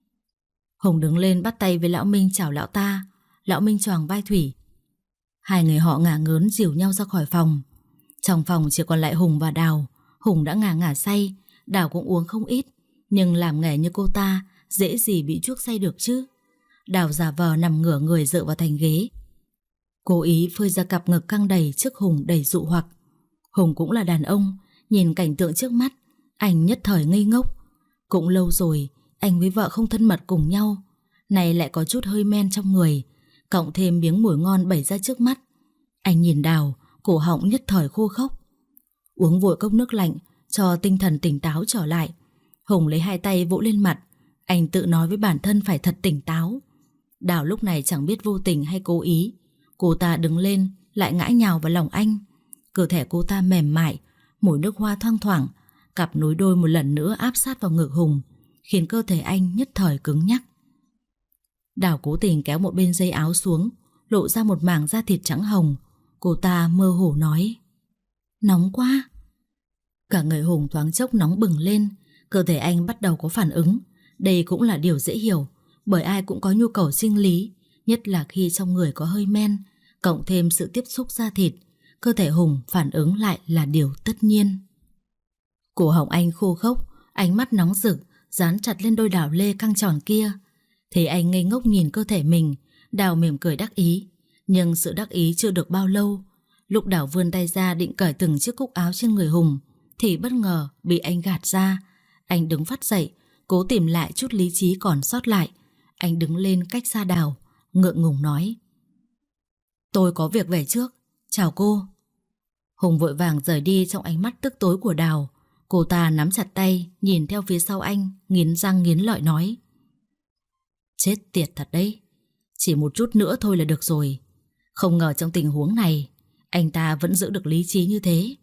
Hùng đứng lên bắt tay với lão Minh chào lão ta. Lão Minh choàng vai Thủy. Hai người họ ngả ngớn dìu nhau ra khỏi phòng. Trong phòng chỉ còn lại Hùng và Đào. Hùng đã ngả ngả say, Đào cũng uống không ít, nhưng làm nghề như cô ta dễ gì bị chuốc say được chứ. Đào giả vờ nằm ngửa người dựa vào thành ghế, cố ý phơi ra cặp ngực căng đầy trước Hùng đầy dụ hoặc. Hùng cũng là đàn ông, nhìn cảnh tượng trước mắt, anh nhất thời ngây ngốc. Cũng lâu rồi anh với vợ không thân mật cùng nhau, này lại có chút hơi men trong người, cộng thêm miếng mùi ngon bày ra trước mắt. Anh nhìn Đào, cổ họng nhất thời khô khốc. Uống vội cốc nước lạnh cho tinh thần tỉnh táo trở lại. Hùng lấy hai tay vỗ lên mặt. Anh tự nói với bản thân phải thật tỉnh táo. Đào lúc này chẳng biết vô tình hay cố ý, cô ta đứng lên lại ngã nhào vào lòng anh. Cơ thể cô ta mềm mại, mùi nước hoa thoang thoảng. Cặp nối đôi một lần nữa áp sát vào ngực Hùng, khiến cơ thể anh nhất thời cứng nhắc. Đào cố tình kéo một bên dây áo xuống, lộ ra một mảng da thịt trắng hồng. Cô ta mơ hồ nói: Nóng quá. Cả người Hùng thoáng chốc nóng bừng lên. Cơ thể anh bắt đầu có phản ứng. Đây cũng là điều dễ hiểu, bởi ai cũng có nhu cầu sinh lý, nhất là khi trong người có hơi men, cộng thêm sự tiếp xúc da thịt, cơ thể Hùng phản ứng lại là điều tất nhiên. Cổ họng anh khô khốc, ánh mắt nóng rực dán chặt lên đôi đảo lê căng tròn kia. Thấy anh ngây ngốc nhìn cơ thể mình, Đào mỉm cười đắc ý. Nhưng sự đắc ý chưa được bao lâu, lúc Đào vươn tay ra định cởi từng chiếc cúc áo trên người Hùng thì bất ngờ bị anh gạt ra. Anh đứng phắt dậy, cố tìm lại chút lý trí còn sót lại. Anh đứng lên cách xa Đào, ngượng ngùng nói: "Tôi có việc về trước, chào cô." Hùng vội vàng rời đi trong ánh mắt tức tối của Đào. Cô ta nắm chặt tay, nhìn theo phía sau anh, nghiến răng nghiến lợi nói: "Chết tiệt thật đấy, chỉ một chút nữa thôi là được rồi. Không ngờ trong tình huống này anh ta vẫn giữ được lý trí như thế."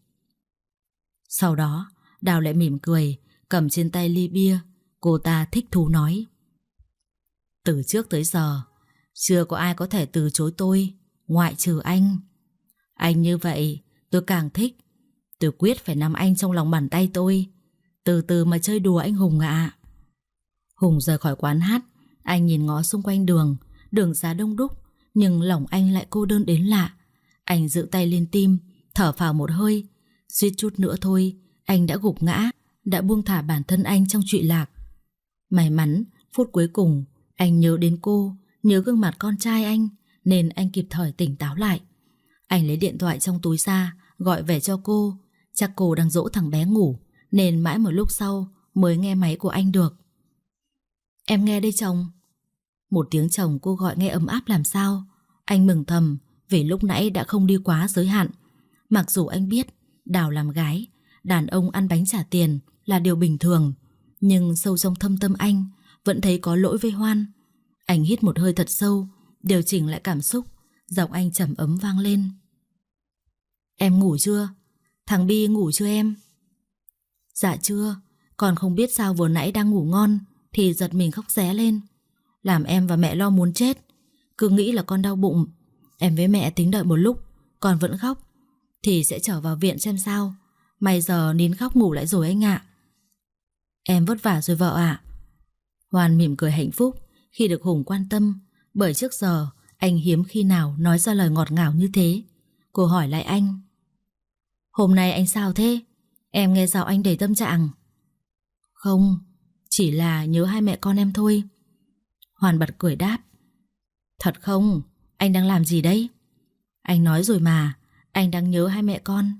Sau đó Đào lại mỉm cười, cầm trên tay ly bia. Cô ta thích thú nói: "Từ trước tới giờ chưa có ai có thể từ chối tôi, ngoại trừ anh. Anh như vậy tôi càng thích. Tôi quyết phải nắm anh trong lòng bàn tay tôi. Từ từ mà chơi đùa anh Hùng ạ." Hùng rời khỏi quán hát. Anh nhìn ngó xung quanh đường xá đông đúc, nhưng lòng anh lại cô đơn đến lạ. Anh giữ tay lên tim, thở phào một hơi. Suýt chút nữa thôi anh đã gục ngã, đã buông thả bản thân anh trong trụy lạc. May mắn phút cuối cùng anh nhớ đến cô, nhớ gương mặt con trai anh, nên anh kịp thời tỉnh táo lại. Anh lấy điện thoại trong túi ra, gọi về cho cô. Chắc cô đang dỗ thằng bé ngủ, nên mãi một lúc sau mới nghe máy của anh được. "Em nghe đây chồng." Một tiếng chồng cô gọi nghe ấm áp làm sao. Anh mừng thầm vì lúc nãy đã không đi quá giới hạn. Mặc dù anh biết Đào làm gái, đàn ông ăn bánh trả tiền là điều bình thường, nhưng sâu trong thâm tâm anh vẫn thấy có lỗi với Hoan. Anh hít một hơi thật sâu, điều chỉnh lại cảm xúc. Giọng anh trầm ấm vang lên: "Em ngủ chưa? Thằng Bi ngủ chưa em?" "Dạ chưa. Con không biết sao vừa nãy đang ngủ ngon thì giật mình khóc ré lên, làm em và mẹ lo muốn chết. Cứ nghĩ là con đau bụng. Em với mẹ tính đợi một lúc con vẫn khóc thì sẽ trở vào viện xem sao. May giờ nín khóc ngủ lại rồi anh ạ." "Em vất vả rồi vợ ạ." Hoan mỉm cười hạnh phúc khi được Hùng quan tâm, bởi trước giờ anh hiếm khi nào nói ra lời ngọt ngào như thế. Cô hỏi lại anh: "Hôm nay anh sao thế? Em nghe giọng anh đầy tâm trạng." "Không, chỉ là nhớ hai mẹ con em thôi." Hoàn bật cười đáp: "Thật không? Anh đang làm gì đấy?" "Anh nói rồi mà, anh đang nhớ hai mẹ con."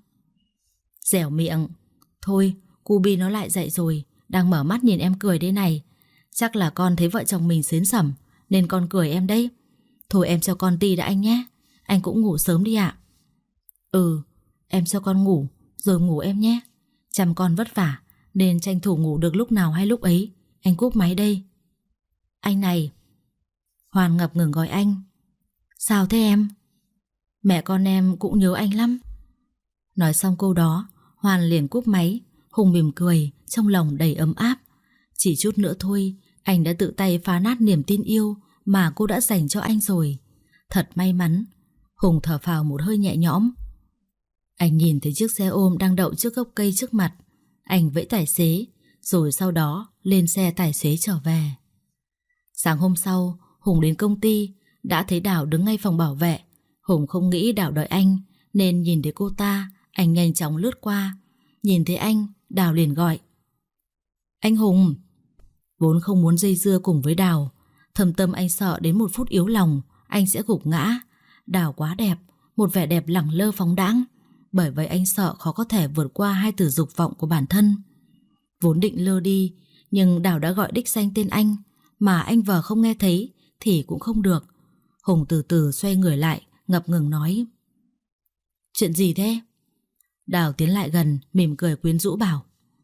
Dẻo miệng. "Thôi, cu Bi nó lại dậy rồi, đang mở mắt nhìn em cười đây này. Chắc là con thấy vợ chồng mình xến xẩm nên con cười em đấy. Thôi em cho con ti đã anh nhé. Anh cũng ngủ sớm đi ạ." "Ừ, em cho con ngủ rồi ngủ em nhé. Chăm con vất vả nên tranh thủ ngủ được lúc nào hay lúc ấy. Anh cúp máy đây." "Anh này." Hoàn ngập ngừng gọi anh. "Sao thế em?" "Mẹ con em cũng nhớ anh lắm." Nói xong câu đó, Hoàn liền cúp máy. Hùng mỉm cười, trong lòng đầy ấm áp. Chỉ chút nữa thôi anh đã tự tay phá nát niềm tin yêu mà cô đã dành cho anh rồi. Thật may mắn. Hùng thở phào một hơi nhẹ nhõm. Anh nhìn thấy chiếc xe ôm đang đậu trước gốc cây trước mặt. Anh vẫy tài xế, rồi sau đó lên xe tài xế trở về. Sáng hôm sau, Hùng đến công ty, đã thấy Đào đứng ngay phòng bảo vệ. Hùng không nghĩ Đào đợi anh, nên nhìn thấy cô ta, anh nhanh chóng lướt qua. Nhìn thấy anh, Đào liền gọi: "Anh Hùng." Vốn không muốn dây dưa cùng với Đào, thầm tâm anh sợ đến một phút yếu lòng anh sẽ gục ngã. Đào quá đẹp, một vẻ đẹp lẳng lơ phóng đãng, bởi vậy anh sợ khó có thể vượt qua hai từ dục vọng của bản thân. Vốn định lơ đi, nhưng Đào đã gọi đích danh tên anh, mà anh vờ không nghe thấy thì cũng không được. Hùng từ từ xoay người lại, ngập ngừng nói: "Chuyện gì thế?" Đào tiến lại gần, mỉm cười quyến rũ bảo: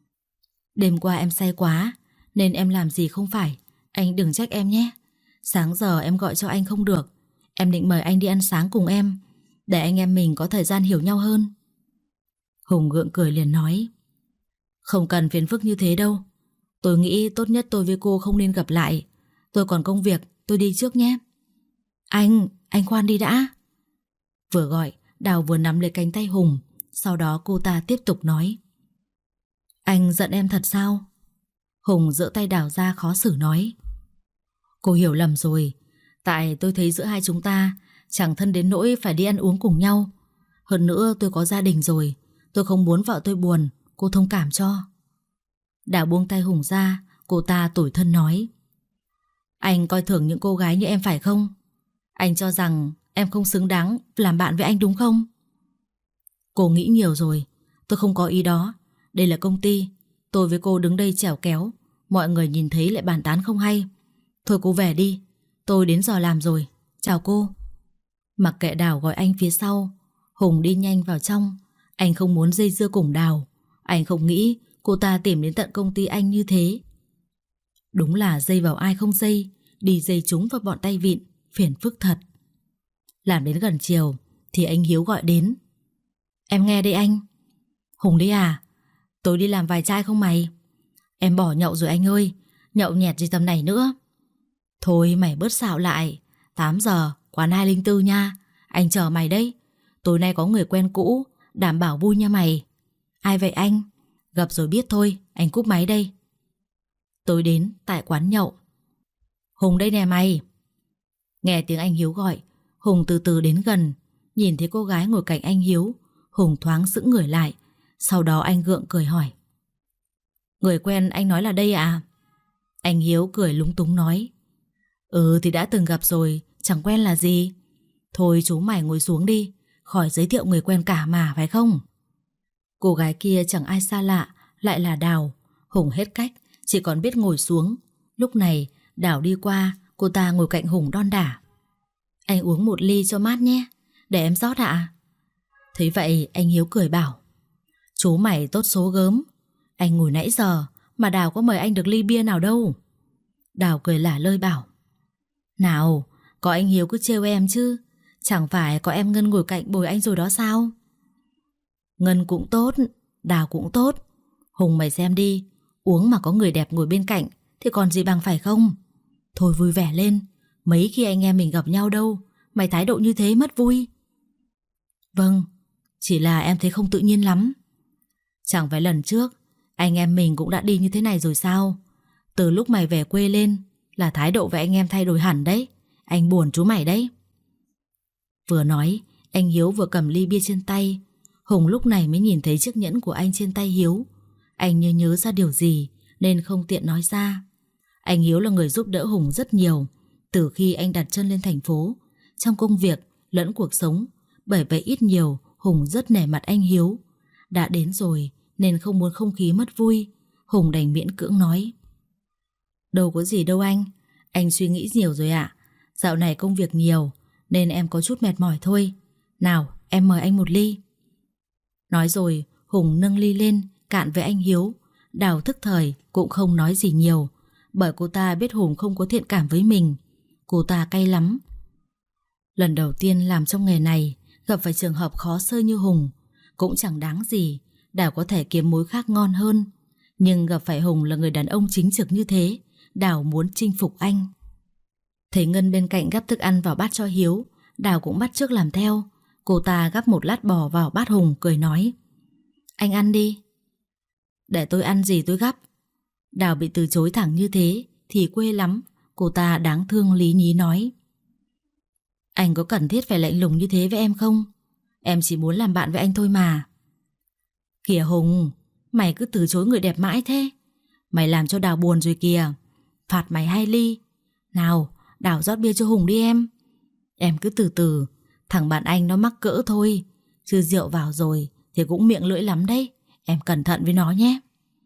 "Đêm qua em say quá nên em làm gì không phải. Anh đừng trách em nhé. Sáng giờ em gọi cho anh không được. Em định mời anh đi ăn sáng cùng em, để anh em mình có thời gian hiểu nhau hơn." Hùng gượng cười liền nói: "Không cần phiền phức như thế đâu. Tôi nghĩ tốt nhất tôi với cô không nên gặp lại. Tôi còn công việc, tôi đi trước nhé." Anh khoan đi đã." Vừa gọi, Đào vừa nắm lấy cánh tay Hùng. Sau đó cô ta tiếp tục nói: "Anh giận em thật sao?" Hùng giơ tay Đào ra khó xử nói: "Cô hiểu lầm rồi. Tại tôi thấy giữa hai chúng ta chẳng thân đến nỗi phải đi ăn uống cùng nhau. Hơn nữa tôi có gia đình rồi, tôi không muốn vợ tôi buồn, cô thông cảm cho." Đào buông tay Hùng ra. Cô ta tủi thân nói: Anh coi thường những cô gái như em phải không? Anh cho rằng em không xứng đáng làm bạn với anh đúng không? Cô nghĩ nhiều rồi. Tôi không có ý đó. Đây là công ty. Tôi với cô đứng đây chèo kéo, mọi người nhìn thấy lại bàn tán không hay. Thôi cô về đi, tôi đến giờ làm rồi. Chào cô. Mặc kệ Đào gọi anh phía sau, Hùng đi nhanh vào trong. Anh không muốn dây dưa cùng Đào. Anh không nghĩ cô ta tìm đến tận công ty anh như thế. Đúng là dây vào ai không dây, đi dây chúng vào bọn tay vịn, phiền phức thật. Làm đến gần chiều thì anh Hiếu gọi đến. Em nghe đây anh. Hùng đấy à? Tối đi làm vài chai không mày? Em bỏ nhậu rồi anh ơi, nhậu nhẹt gì tầm này nữa. Thôi mày bớt xạo lại, 8 giờ quán 204 nha. Anh chờ mày đấy. Tối nay có người quen cũ, đảm bảo vui nha mày. Ai vậy anh? Gặp rồi biết thôi, anh cúp máy đây. Tối đến tại quán nhậu. Hùng đây nè mày. Nghe tiếng anh Hiếu gọi, Hùng từ từ đến gần. Nhìn thấy cô gái ngồi cạnh anh Hiếu, Hùng thoáng sững người lại. Sau đó anh gượng cười hỏi. Người quen anh nói là đây à? Anh Hiếu cười lúng túng nói. Ừ thì đã từng gặp rồi, chẳng quen là gì. Thôi chú mày ngồi xuống đi, khỏi giới thiệu người quen cả mà phải không? Cô gái kia chẳng ai xa lạ, lại là Đào. Hùng hết cách, chỉ còn biết ngồi xuống. Lúc này Đào đi qua, cô ta ngồi cạnh Hùng đon đả. Anh uống một ly cho mát nhé, để em rót ạ. Thấy vậy anh Hiếu cười bảo. Chú mày tốt số gớm. Anh ngồi nãy giờ mà Đào có mời anh được ly bia nào đâu. Đào cười lả lơi bảo. Nào, có anh Hiếu cứ trêu em chứ. Chẳng phải có em Ngân ngồi cạnh bồi anh rồi đó sao? Ngân cũng tốt, Đào cũng tốt. Hùng mày xem đi, uống mà có người đẹp ngồi bên cạnh thì còn gì bằng phải không? Thôi vui vẻ lên, mấy khi anh em mình gặp nhau đâu mày thái độ như thế mất vui. Vâng, chỉ là em thấy không tự nhiên lắm. Chẳng phải lần trước anh em mình cũng đã đi như thế này rồi sao? Từ lúc mày về quê lên là thái độ với anh em thay đổi hẳn đấy. Anh buồn chú mày đấy. Vừa nói anh Hiếu vừa cầm ly bia trên tay. Hùng lúc này mới nhìn thấy chiếc nhẫn của anh trên tay Hiếu. Anh nhớ ra điều gì nên không tiện nói ra. Anh Hiếu là người giúp đỡ Hùng rất nhiều từ khi anh đặt chân lên thành phố, trong công việc lẫn cuộc sống. Bởi vậy ít nhiều Hùng rất nể mặt anh Hiếu. Đã đến rồi nên không muốn không khí mất vui, Hùng đành miễn cưỡng nói. Đâu có gì đâu anh suy nghĩ nhiều rồi ạ. Dạo này công việc nhiều nên em có chút mệt mỏi thôi. Nào em mời anh một ly. Nói rồi Hùng nâng ly lên cạn với anh Hiếu. Đào thức thời cũng không nói gì nhiều, bởi cô ta biết Hùng không có thiện cảm với mình. Cô ta cay lắm. Lần đầu tiên làm trong nghề này, gặp phải trường hợp khó sơi như Hùng cũng chẳng đáng gì. Đào có thể kiếm mối khác ngon hơn, nhưng gặp phải Hùng là người đàn ông chính trực như thế, Đào muốn chinh phục anh. Thấy Ngân bên cạnh gắp thức ăn vào bát cho Hiếu, Đào cũng bắt chước làm theo. Cô ta gắp một lát bò vào bát Hùng cười nói. Anh ăn đi. Để tôi ăn gì tôi gắp. Đào bị từ chối thẳng như thế thì quê lắm. Cô ta đáng thương lý nhí nói. Anh có cần thiết phải lạnh lùng như thế với em không? Em chỉ muốn làm bạn với anh thôi mà. Kìa Hùng, mày cứ từ chối người đẹp mãi thế. Mày làm cho Đào buồn rồi kìa. Phạt mày 2 ly. Nào, Đào rót bia cho Hùng đi em. Em cứ từ từ, thằng bạn anh nó mắc cỡ thôi, chứ rượu vào rồi thì cũng miệng lưỡi lắm đấy. Em cẩn thận với nó nhé.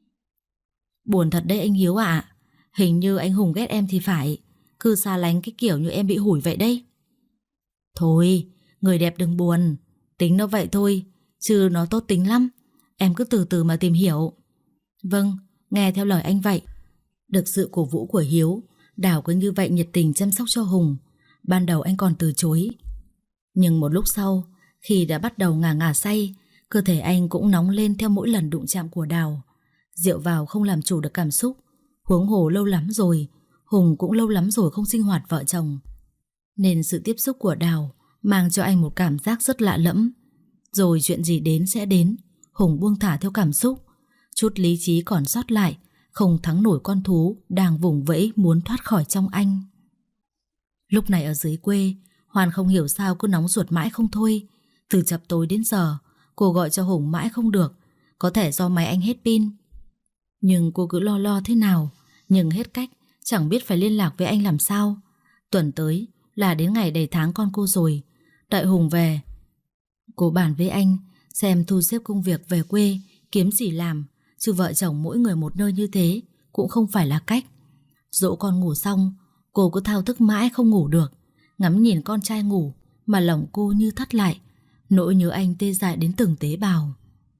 Buồn thật đấy anh Hiếu ạ. Hình như anh Hùng ghét em thì phải, cứ xa lánh cái kiểu như em bị hủi vậy đấy. Thôi, người đẹp đừng buồn. Tính nó vậy thôi, chứ nó tốt tính lắm. Em cứ từ từ mà tìm hiểu. Vâng, nghe theo lời anh vậy. Được sự cổ vũ của Hiếu, Đào cứ như vậy nhiệt tình chăm sóc cho Hùng. Ban đầu anh còn từ chối, nhưng một lúc sau, khi đã bắt đầu ngà ngà say, cơ thể anh cũng nóng lên theo mỗi lần đụng chạm của Đào. Rượu vào không làm chủ được cảm xúc. Huống hồ lâu lắm rồi, Hùng cũng lâu lắm rồi không sinh hoạt vợ chồng, nên sự tiếp xúc của Đào mang cho anh một cảm giác rất lạ lẫm. Rồi chuyện gì đến sẽ đến, Hùng buông thả theo cảm xúc. Chút lý trí còn sót lại không thắng nổi con thú đang vùng vẫy muốn thoát khỏi trong anh. Lúc này ở dưới quê, Hoàn không hiểu sao cứ nóng ruột mãi không thôi. Từ chập tối đến giờ, cô gọi cho Hùng mãi không được. Có thể do máy anh hết pin, nhưng cô cứ lo thế nào. Nhưng hết cách, chẳng biết phải liên lạc với anh làm sao. Tuần tới là đến ngày đầy tháng con cô rồi. Đợi Hùng về, cô bàn với anh xem thu xếp công việc về quê kiếm gì làm, chứ vợ chồng mỗi người một nơi như thế cũng không phải là cách. Dỗ con ngủ xong, cô cứ thao thức mãi không ngủ được, ngắm nhìn con trai ngủ mà lòng cô như thắt lại, nỗi nhớ anh tê dại đến từng tế bào.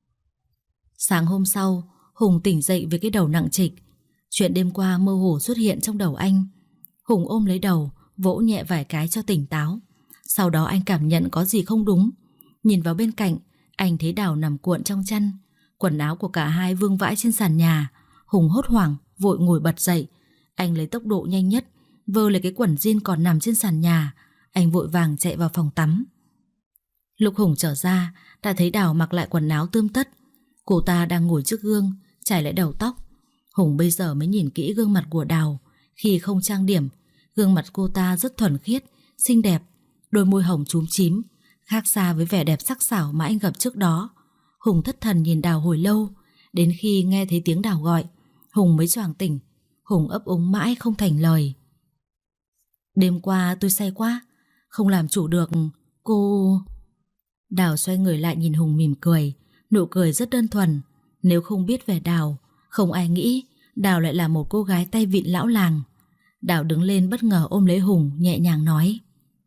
Sáng hôm sau, Hùng tỉnh dậy với cái đầu nặng trịch. Chuyện đêm qua mơ hồ xuất hiện trong đầu anh. Hùng ôm lấy đầu, vỗ nhẹ vài cái cho tỉnh táo. Sau đó anh cảm nhận có gì không đúng. Nhìn vào bên cạnh, anh thấy Đào nằm cuộn trong chăn. Quần áo của cả hai vương vãi trên sàn nhà. Hùng hốt hoảng, vội ngồi bật dậy. Anh lấy tốc độ nhanh nhất, vơ lấy cái quần jean còn nằm trên sàn nhà. Anh vội vàng chạy vào phòng tắm. Lúc Hùng trở ra, đã thấy Đào mặc lại quần áo tươm tất. Cô ta đang ngồi trước gương, chải lại đầu tóc. Hùng bây giờ mới nhìn kỹ gương mặt của Đào. Khi không trang điểm, gương mặt cô ta rất thuần khiết, xinh đẹp. Đôi môi hồng chúm chím, khác xa với vẻ đẹp sắc sảo mà anh gặp trước đó. Hùng thất thần nhìn Đào hồi lâu. Đến khi nghe thấy tiếng Đào gọi, Hùng mới choàng tỉnh. Hùng ấp úng mãi không thành lời. Đêm qua tôi say quá, không làm chủ được. Cô... Đào xoay người lại nhìn Hùng mỉm cười. Nụ cười rất đơn thuần. Nếu không biết về Đào, không ai nghĩ Đào lại là một cô gái tay vịn lão làng. Đào đứng lên bất ngờ ôm lấy Hùng, nhẹ nhàng nói: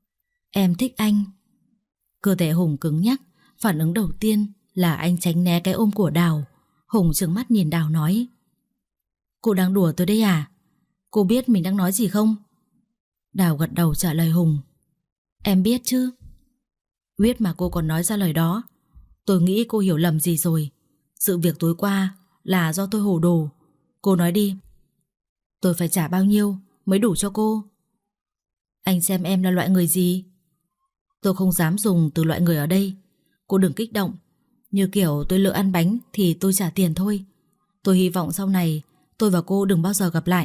Em thích anh. Cơ thể Hùng cứng nhắc. Phản ứng đầu tiên là anh tránh né cái ôm của Đào. Hùng trừng mắt nhìn Đào nói: Cô đang đùa tôi đấy à? Cô biết mình đang nói gì không? Đào gật đầu trả lời Hùng: Em biết chứ. Biết mà cô còn nói ra lời đó. Tôi nghĩ cô hiểu lầm gì rồi. Sự việc tối qua là do tôi hồ đồ. Cô nói đi, tôi phải trả bao nhiêu mới đủ cho cô? Anh xem em là loại người gì? Tôi không dám dùng từ loại người ở đây. Cô đừng kích động. Như kiểu tôi lỡ ăn bánh thì tôi trả tiền thôi. Tôi hy vọng sau này tôi và cô đừng bao giờ gặp lại.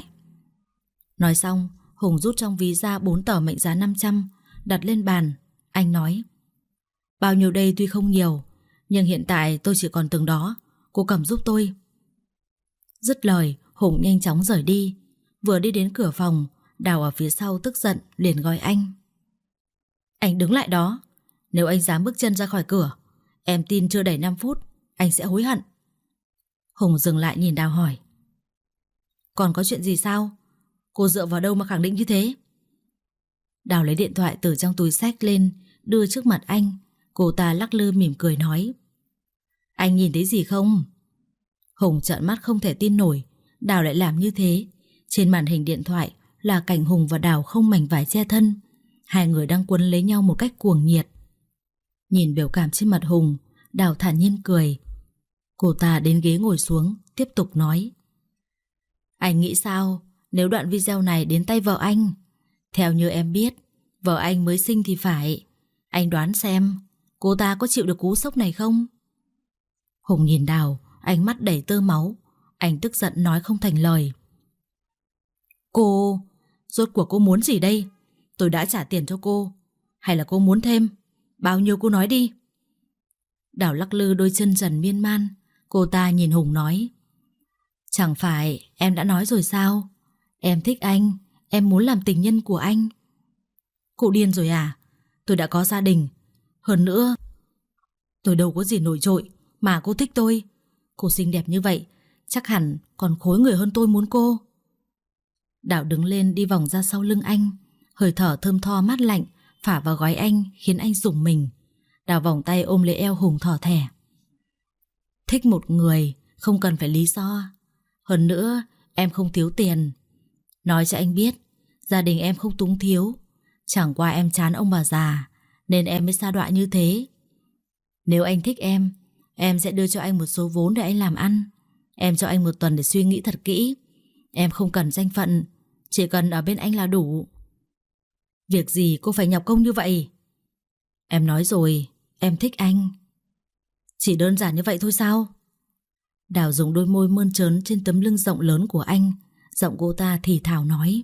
Nói xong, Hùng rút trong ví ra 4 tờ mệnh giá 500 đặt lên bàn. Anh nói: Bao nhiêu đây tuy không nhiều, nhưng hiện tại tôi chỉ còn từng đó. Cô cầm giúp tôi. Dứt lời, Hùng nhanh chóng rời đi. Vừa đi đến cửa phòng, Đào ở phía sau tức giận liền gọi anh: Anh đứng lại đó. Nếu anh dám bước chân ra khỏi cửa, em tin chưa đầy 5 phút anh sẽ hối hận. Hùng dừng lại nhìn Đào hỏi: Còn có chuyện gì sao? Cô dựa vào đâu mà khẳng định như thế? Đào lấy điện thoại từ trong túi xách lên, đưa trước mặt anh. Cô ta lắc lư mỉm cười nói: Anh nhìn thấy gì không? Hùng trợn mắt không thể tin nổi. Đào lại làm như thế. Trên màn hình điện thoại là cảnh Hùng và Đào không mảnh vải che thân. Hai người đang quấn lấy nhau một cách cuồng nhiệt. Nhìn biểu cảm trên mặt Hùng, Đào thản nhiên cười. Cô ta đến ghế ngồi xuống, tiếp tục nói: Anh nghĩ sao nếu đoạn video này đến tay vợ anh? Theo như em biết, vợ anh mới sinh thì phải. Anh đoán xem cô ta có chịu được cú sốc này không? Hùng nhìn Đào, ánh mắt đầy tơ máu. Anh tức giận nói không thành lời: Cô... Rốt cuộc cô muốn gì đây? Tôi đã trả tiền cho cô, hay là cô muốn thêm? Bao nhiêu cô nói đi. Đào lắc lư đôi chân dần miên man. Cô ta nhìn Hùng nói: Chẳng phải em đã nói rồi sao? Em thích anh, em muốn làm tình nhân của anh. Cô điên rồi à? Tôi đã có gia đình. Hơn nữa, tôi đâu có gì nổi trội mà cô thích tôi. Cô xinh đẹp như vậy, chắc hẳn còn khối người hơn tôi muốn cô. Đào đứng lên đi vòng ra sau lưng anh. Hơi thở thơm tho mát lạnh phả vào gói anh khiến anh rùng mình. Đào vòng tay ôm lấy eo Hùng thỏ thẻ: Thích một người không cần phải lý do. Hơn nữa em không thiếu tiền. Nói cho anh biết, gia đình em không túng thiếu. Chẳng qua em chán ông bà già nên em mới sa đọa như thế. Nếu anh thích em sẽ đưa cho anh một số vốn để anh làm ăn. Em cho anh 1 tuần để suy nghĩ thật kỹ. Em không cần danh phận, chỉ cần ở bên anh là đủ. Việc gì cô phải nhọc công như vậy? Em nói rồi, em thích anh. Chỉ đơn giản như vậy thôi sao? Đào dùng đôi môi mơn trớn trên tấm lưng rộng lớn của anh. Giọng cô ta thì thào nói: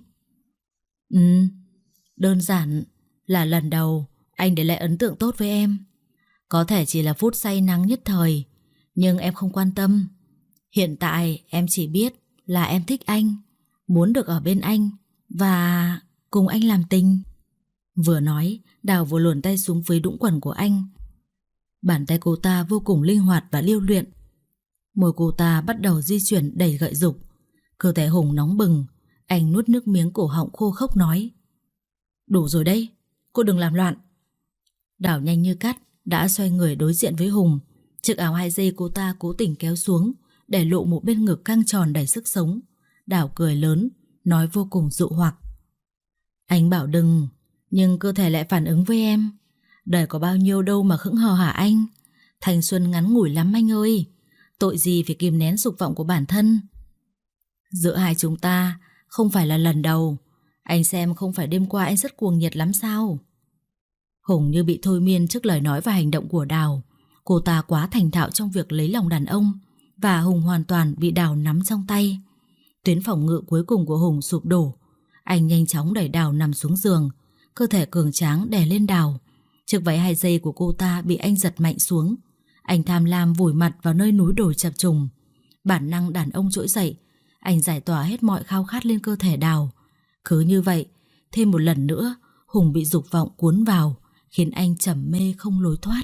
Đơn giản là lần đầu anh để lại ấn tượng tốt với em. Có thể chỉ là phút say nắng nhất thời, nhưng em không quan tâm. Hiện tại em chỉ biết là em thích anh. muốn được ở bên anh và cùng anh làm tình. Vừa nói, Đào vừa luồn tay xuống với đũng quần của anh. Bàn tay cô ta vô cùng linh hoạt và điêu luyện. Môi cô ta bắt đầu di chuyển đầy gợi dục. Cơ thể Hùng nóng bừng. Anh nuốt nước miếng, cổ họng khô khốc nói: đủ rồi đây, cô đừng làm loạn. Đào nhanh như cắt đã xoay người đối diện với Hùng. Chiếc áo 2 giây cô ta cố tình kéo xuống, để lộ một bên ngực căng tròn đầy sức sống. Đào cười lớn, nói vô cùng dụ hoặc: anh bảo đừng, nhưng cơ thể lại phản ứng với em. Đời có bao nhiêu đâu mà hững hờ hả anh? Thanh xuân ngắn ngủi lắm anh ơi. Tội gì phải kìm nén dục vọng của bản thân. Giữa hai chúng ta không phải là lần đầu. Anh xem không phải đêm qua anh rất cuồng nhiệt lắm sao? Hùng như bị thôi miên trước lời nói và hành động của Đào. Cô ta quá thành thạo trong việc lấy lòng đàn ông, và Hùng hoàn toàn bị Đào nắm trong tay. Tuyến phòng ngự cuối cùng của Hùng sụp đổ. Anh nhanh chóng đẩy Đào nằm xuống giường, cơ thể cường tráng đè lên Đào. Chiếc váy 2 giây của cô ta bị anh giật mạnh xuống. Anh tham lam vùi mặt vào nơi núi đồi chập trùng. Bản năng đàn ông trỗi dậy. Anh giải tỏa hết mọi khao khát lên cơ thể Đào. Cứ như vậy, thêm một lần nữa Hùng bị dục vọng cuốn vào, khiến anh trầm mê không lối thoát.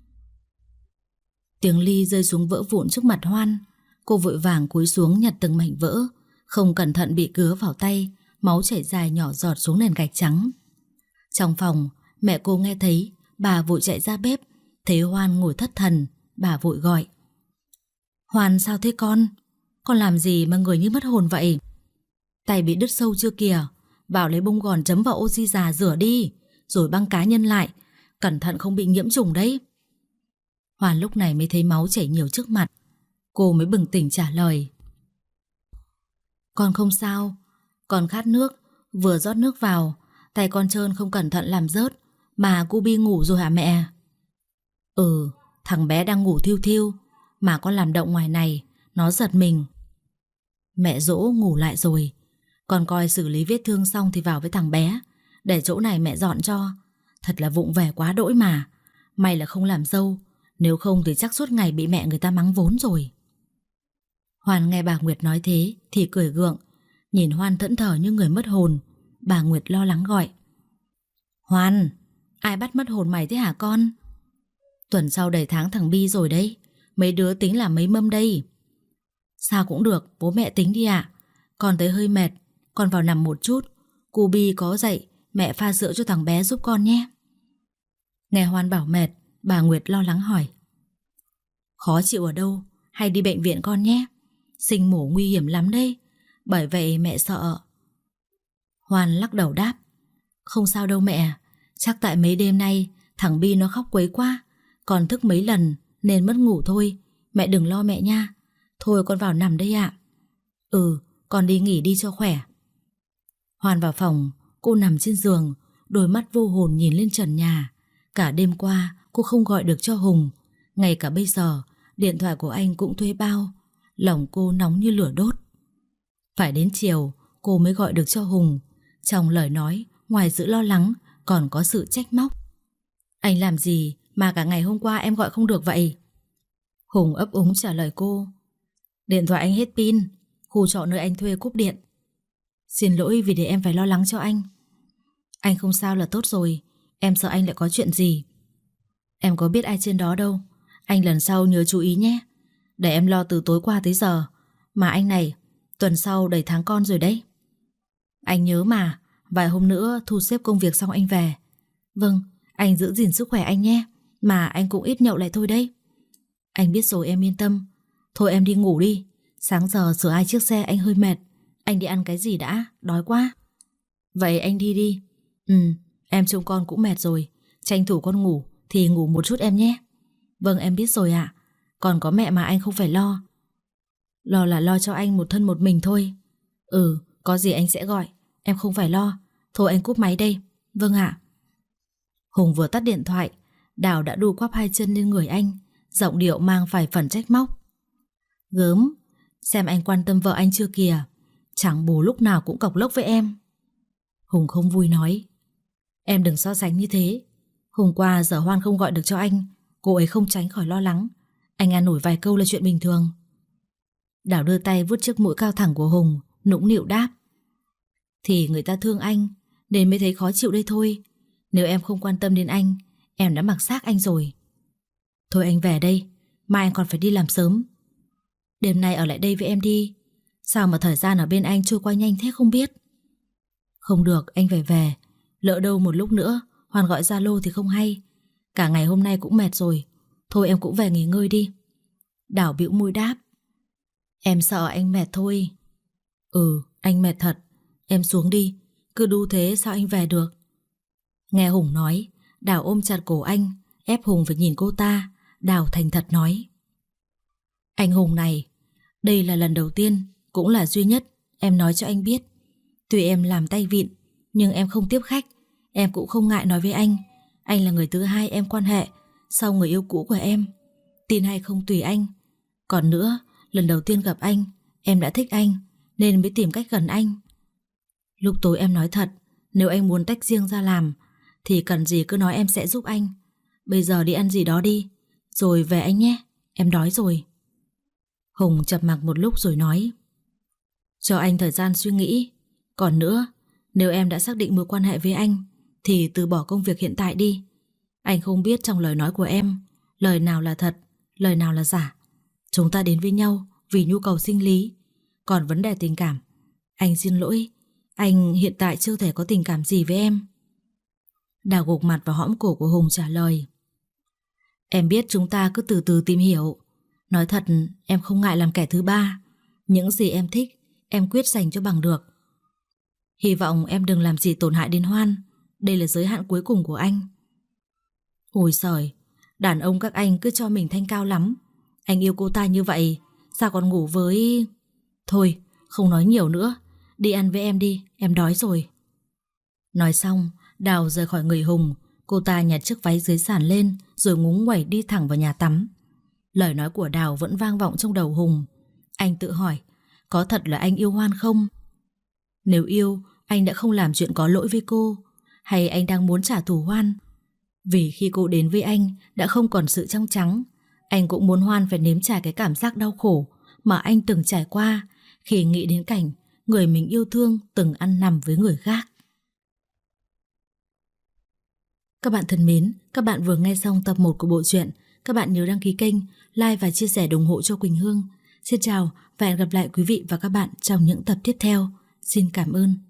Tiếng ly rơi xuống vỡ vụn trước mặt Hoan. Cô vội vàng cúi xuống nhặt từng mảnh vỡ, không cẩn thận bị cứa vào tay, máu chảy dài nhỏ giọt xuống nền gạch trắng. Trong phòng, mẹ cô nghe thấy, bà vội chạy ra bếp. Thấy Hoan ngồi thất thần, bà vội gọi: Hoan, sao thế con? Con làm gì mà người như mất hồn vậy? Tay bị đứt sâu chưa kìa. Bảo lấy bông gòn chấm vào oxy già rửa đi, rồi băng cá nhân lại. Cẩn thận không bị nhiễm trùng đấy. Hoan lúc này mới thấy máu chảy nhiều trước mặt. Cô mới bừng tỉnh trả lời: con không sao. Con khát nước, vừa rót nước vào, tay con trơn không cẩn thận làm rớt. Mà cô Bi ngủ rồi hả mẹ? Ừ, thằng bé đang ngủ thiu thiu, mà con làm động ngoài này, nó giật mình. Mẹ dỗ ngủ lại rồi. Con coi xử lý vết thương xong thì vào với thằng bé. Để chỗ này mẹ dọn cho. Thật là vụng về quá đỗi mà. May là không làm dâu, nếu không thì chắc suốt ngày bị mẹ người ta mắng vốn rồi. Hoan nghe bà Nguyệt nói thế thì cười gượng. Nhìn Hoan thẫn thờ như người mất hồn, bà Nguyệt lo lắng gọi: Hoan, ai bắt mất hồn mày thế hả con? Tuần sau đầy tháng thằng Bi rồi đấy. Mấy đứa tính là mấy mâm đây? Sao cũng được, bố mẹ tính đi ạ. Con thấy hơi mệt, con vào nằm một chút. Cô Bi có dậy, mẹ pha sữa cho thằng bé giúp con nhé. Nghe Hoan bảo mệt, bà Nguyệt lo lắng hỏi: khó chịu ở đâu, hay đi bệnh viện con nhé. Sinh mổ nguy hiểm lắm đấy, bởi vậy mẹ sợ. Hoan lắc đầu đáp: không sao đâu mẹ. Chắc tại mấy đêm nay thằng Bi nó khóc quấy quá, con thức mấy lần nên mất ngủ thôi. Mẹ đừng lo mẹ nha. Thôi con vào nằm đây ạ. Ừ, con đi nghỉ đi cho khỏe. Hoan vào phòng. Cô nằm trên giường, đôi mắt vô hồn nhìn lên trần nhà. Cả đêm qua cô không gọi được cho Hùng. Ngay cả bây giờ điện thoại của anh cũng thuê bao. Lòng cô nóng như lửa đốt. Phải đến chiều cô mới gọi được cho Hùng. Trong lời nói, ngoài sự lo lắng còn có sự trách móc. Anh làm gì mà cả ngày hôm qua em gọi không được vậy? Hùng ấp úng trả lời cô: điện thoại anh hết pin, khu trọ nơi anh thuê cúp điện. Xin lỗi vì để em phải lo lắng cho anh. Anh không sao là tốt rồi. Em sợ anh lại có chuyện gì. Em có biết ai trên đó đâu. Anh lần sau nhớ chú ý nhé. Để em lo từ tối qua tới giờ. Mà anh này, tuần sau đầy tháng con rồi đấy. Anh nhớ mà. Vài hôm nữa thu xếp công việc xong anh về. Vâng, anh giữ gìn sức khỏe anh nhé. Mà anh cũng ít nhậu lại thôi đấy. Anh biết rồi, em yên tâm. Thôi em đi ngủ đi. Sáng giờ sửa ai chiếc xe anh hơi mệt. Anh đi ăn cái gì đã, đói quá. Vậy anh đi đi. Em trông con cũng mệt rồi. Tranh thủ con ngủ thì ngủ một chút em nhé. Vâng em biết rồi ạ. Còn có mẹ mà anh không phải lo. Lo là lo cho anh một thân một mình thôi. Ừ, có gì anh sẽ gọi. Em không phải lo. Thôi anh cúp máy đây. Vâng ạ. Hùng vừa tắt điện thoại, Đào đã đu quắp hai chân lên người anh, giọng điệu mang vài phần trách móc. Gớm, xem anh quan tâm vợ anh chưa kìa. Chẳng bù lúc nào cũng cọc lốc với em. Hùng không vui nói: em đừng so sánh như thế. Hôm qua giờ Hoan không gọi được cho anh, cô ấy không tránh khỏi lo lắng. Anh an ủi vài câu là chuyện bình thường. Đào đưa tay vuốt chiếc mũi cao thẳng của Hùng, nũng nịu đáp: thì người ta thương anh nên mới thấy khó chịu đây thôi. Nếu em không quan tâm đến anh, em đã mặc xác anh rồi. Thôi anh về đây, mai anh còn phải đi làm sớm. Đêm nay ở lại đây với em đi. Sao mà thời gian ở bên anh trôi qua nhanh thế không biết. Không được, anh phải về. Lỡ đâu một lúc nữa Hoàn gọi Zalo thì không hay. Cả ngày hôm nay cũng mệt rồi. Thôi em cũng về nghỉ ngơi đi. Đảo bĩu môi đáp. Em sợ anh mệt thôi. Ừ, anh mệt thật. Em xuống đi. Cứ đu thế sao anh về được. Nghe Hùng nói, Đảo ôm chặt cổ anh, ép Hùng phải nhìn cô ta. Đảo thành thật nói. Anh Hùng này, đây là lần đầu tiên, cũng là duy nhất em nói cho anh biết. Tuy em làm tay vịn, nhưng em không tiếp khách. Em cũng không ngại nói với anh. Anh là người thứ hai em quan hệ sau người yêu cũ của em. Tin hay không tùy anh. Còn nữa, lần đầu tiên gặp anh, em đã thích anh nên mới tìm cách gần anh. Lúc tối em nói thật, nếu anh muốn tách riêng ra làm thì cần gì cứ nói em sẽ giúp anh. Bây giờ đi ăn gì đó đi, rồi về anh nhé, em đói rồi. Hùng chập mặc một lúc rồi nói. Cho anh thời gian suy nghĩ. Còn nữa, nếu em đã xác định mối quan hệ với anh thì từ bỏ công việc hiện tại đi. Anh không biết trong lời nói của em lời nào là thật, lời nào là giả. Chúng ta đến với nhau vì nhu cầu sinh lý. Còn vấn đề tình cảm, anh xin lỗi, anh hiện tại chưa thể có tình cảm gì với em. Đào gục mặt vào hõm cổ của Hùng trả lời. Em biết chúng ta cứ từ từ tìm hiểu. Nói thật, em không ngại làm kẻ thứ ba. Những gì em thích, em quyết dành cho bằng được. Hy vọng em đừng làm gì tổn hại đến Hoan. Đây là giới hạn cuối cùng của anh. Ôi giời, đàn ông các anh cứ cho mình thanh cao lắm. Anh yêu cô ta như vậy, sao còn ngủ với... Thôi, không nói nhiều nữa. Đi ăn với em đi, em đói rồi. Nói xong, Đào rời khỏi người Hùng. Cô ta nhặt chiếc váy dưới sàn lên rồi ngúng nguẩy đi thẳng vào nhà tắm. Lời nói của Đào vẫn vang vọng trong đầu Hùng. Anh tự hỏi, có thật là anh yêu Hoan không? Nếu yêu, anh đã không làm chuyện có lỗi với cô. Hay anh đang muốn trả thù Hoan? Vì khi cô đến với anh đã không còn sự trong trắng. Anh cũng muốn Hoan phải nếm trải cái cảm giác đau khổ mà anh từng trải qua khi nghĩ đến cảnh người mình yêu thương từng ăn nằm với người khác. Các bạn thân mến, các bạn vừa nghe xong tập 1 của bộ truyện. Các bạn nhớ đăng ký kênh, like và chia sẻ ủng hộ cho Quỳnh Hương. Xin chào và hẹn gặp lại quý vị và các bạn trong những tập tiếp theo. Xin cảm ơn.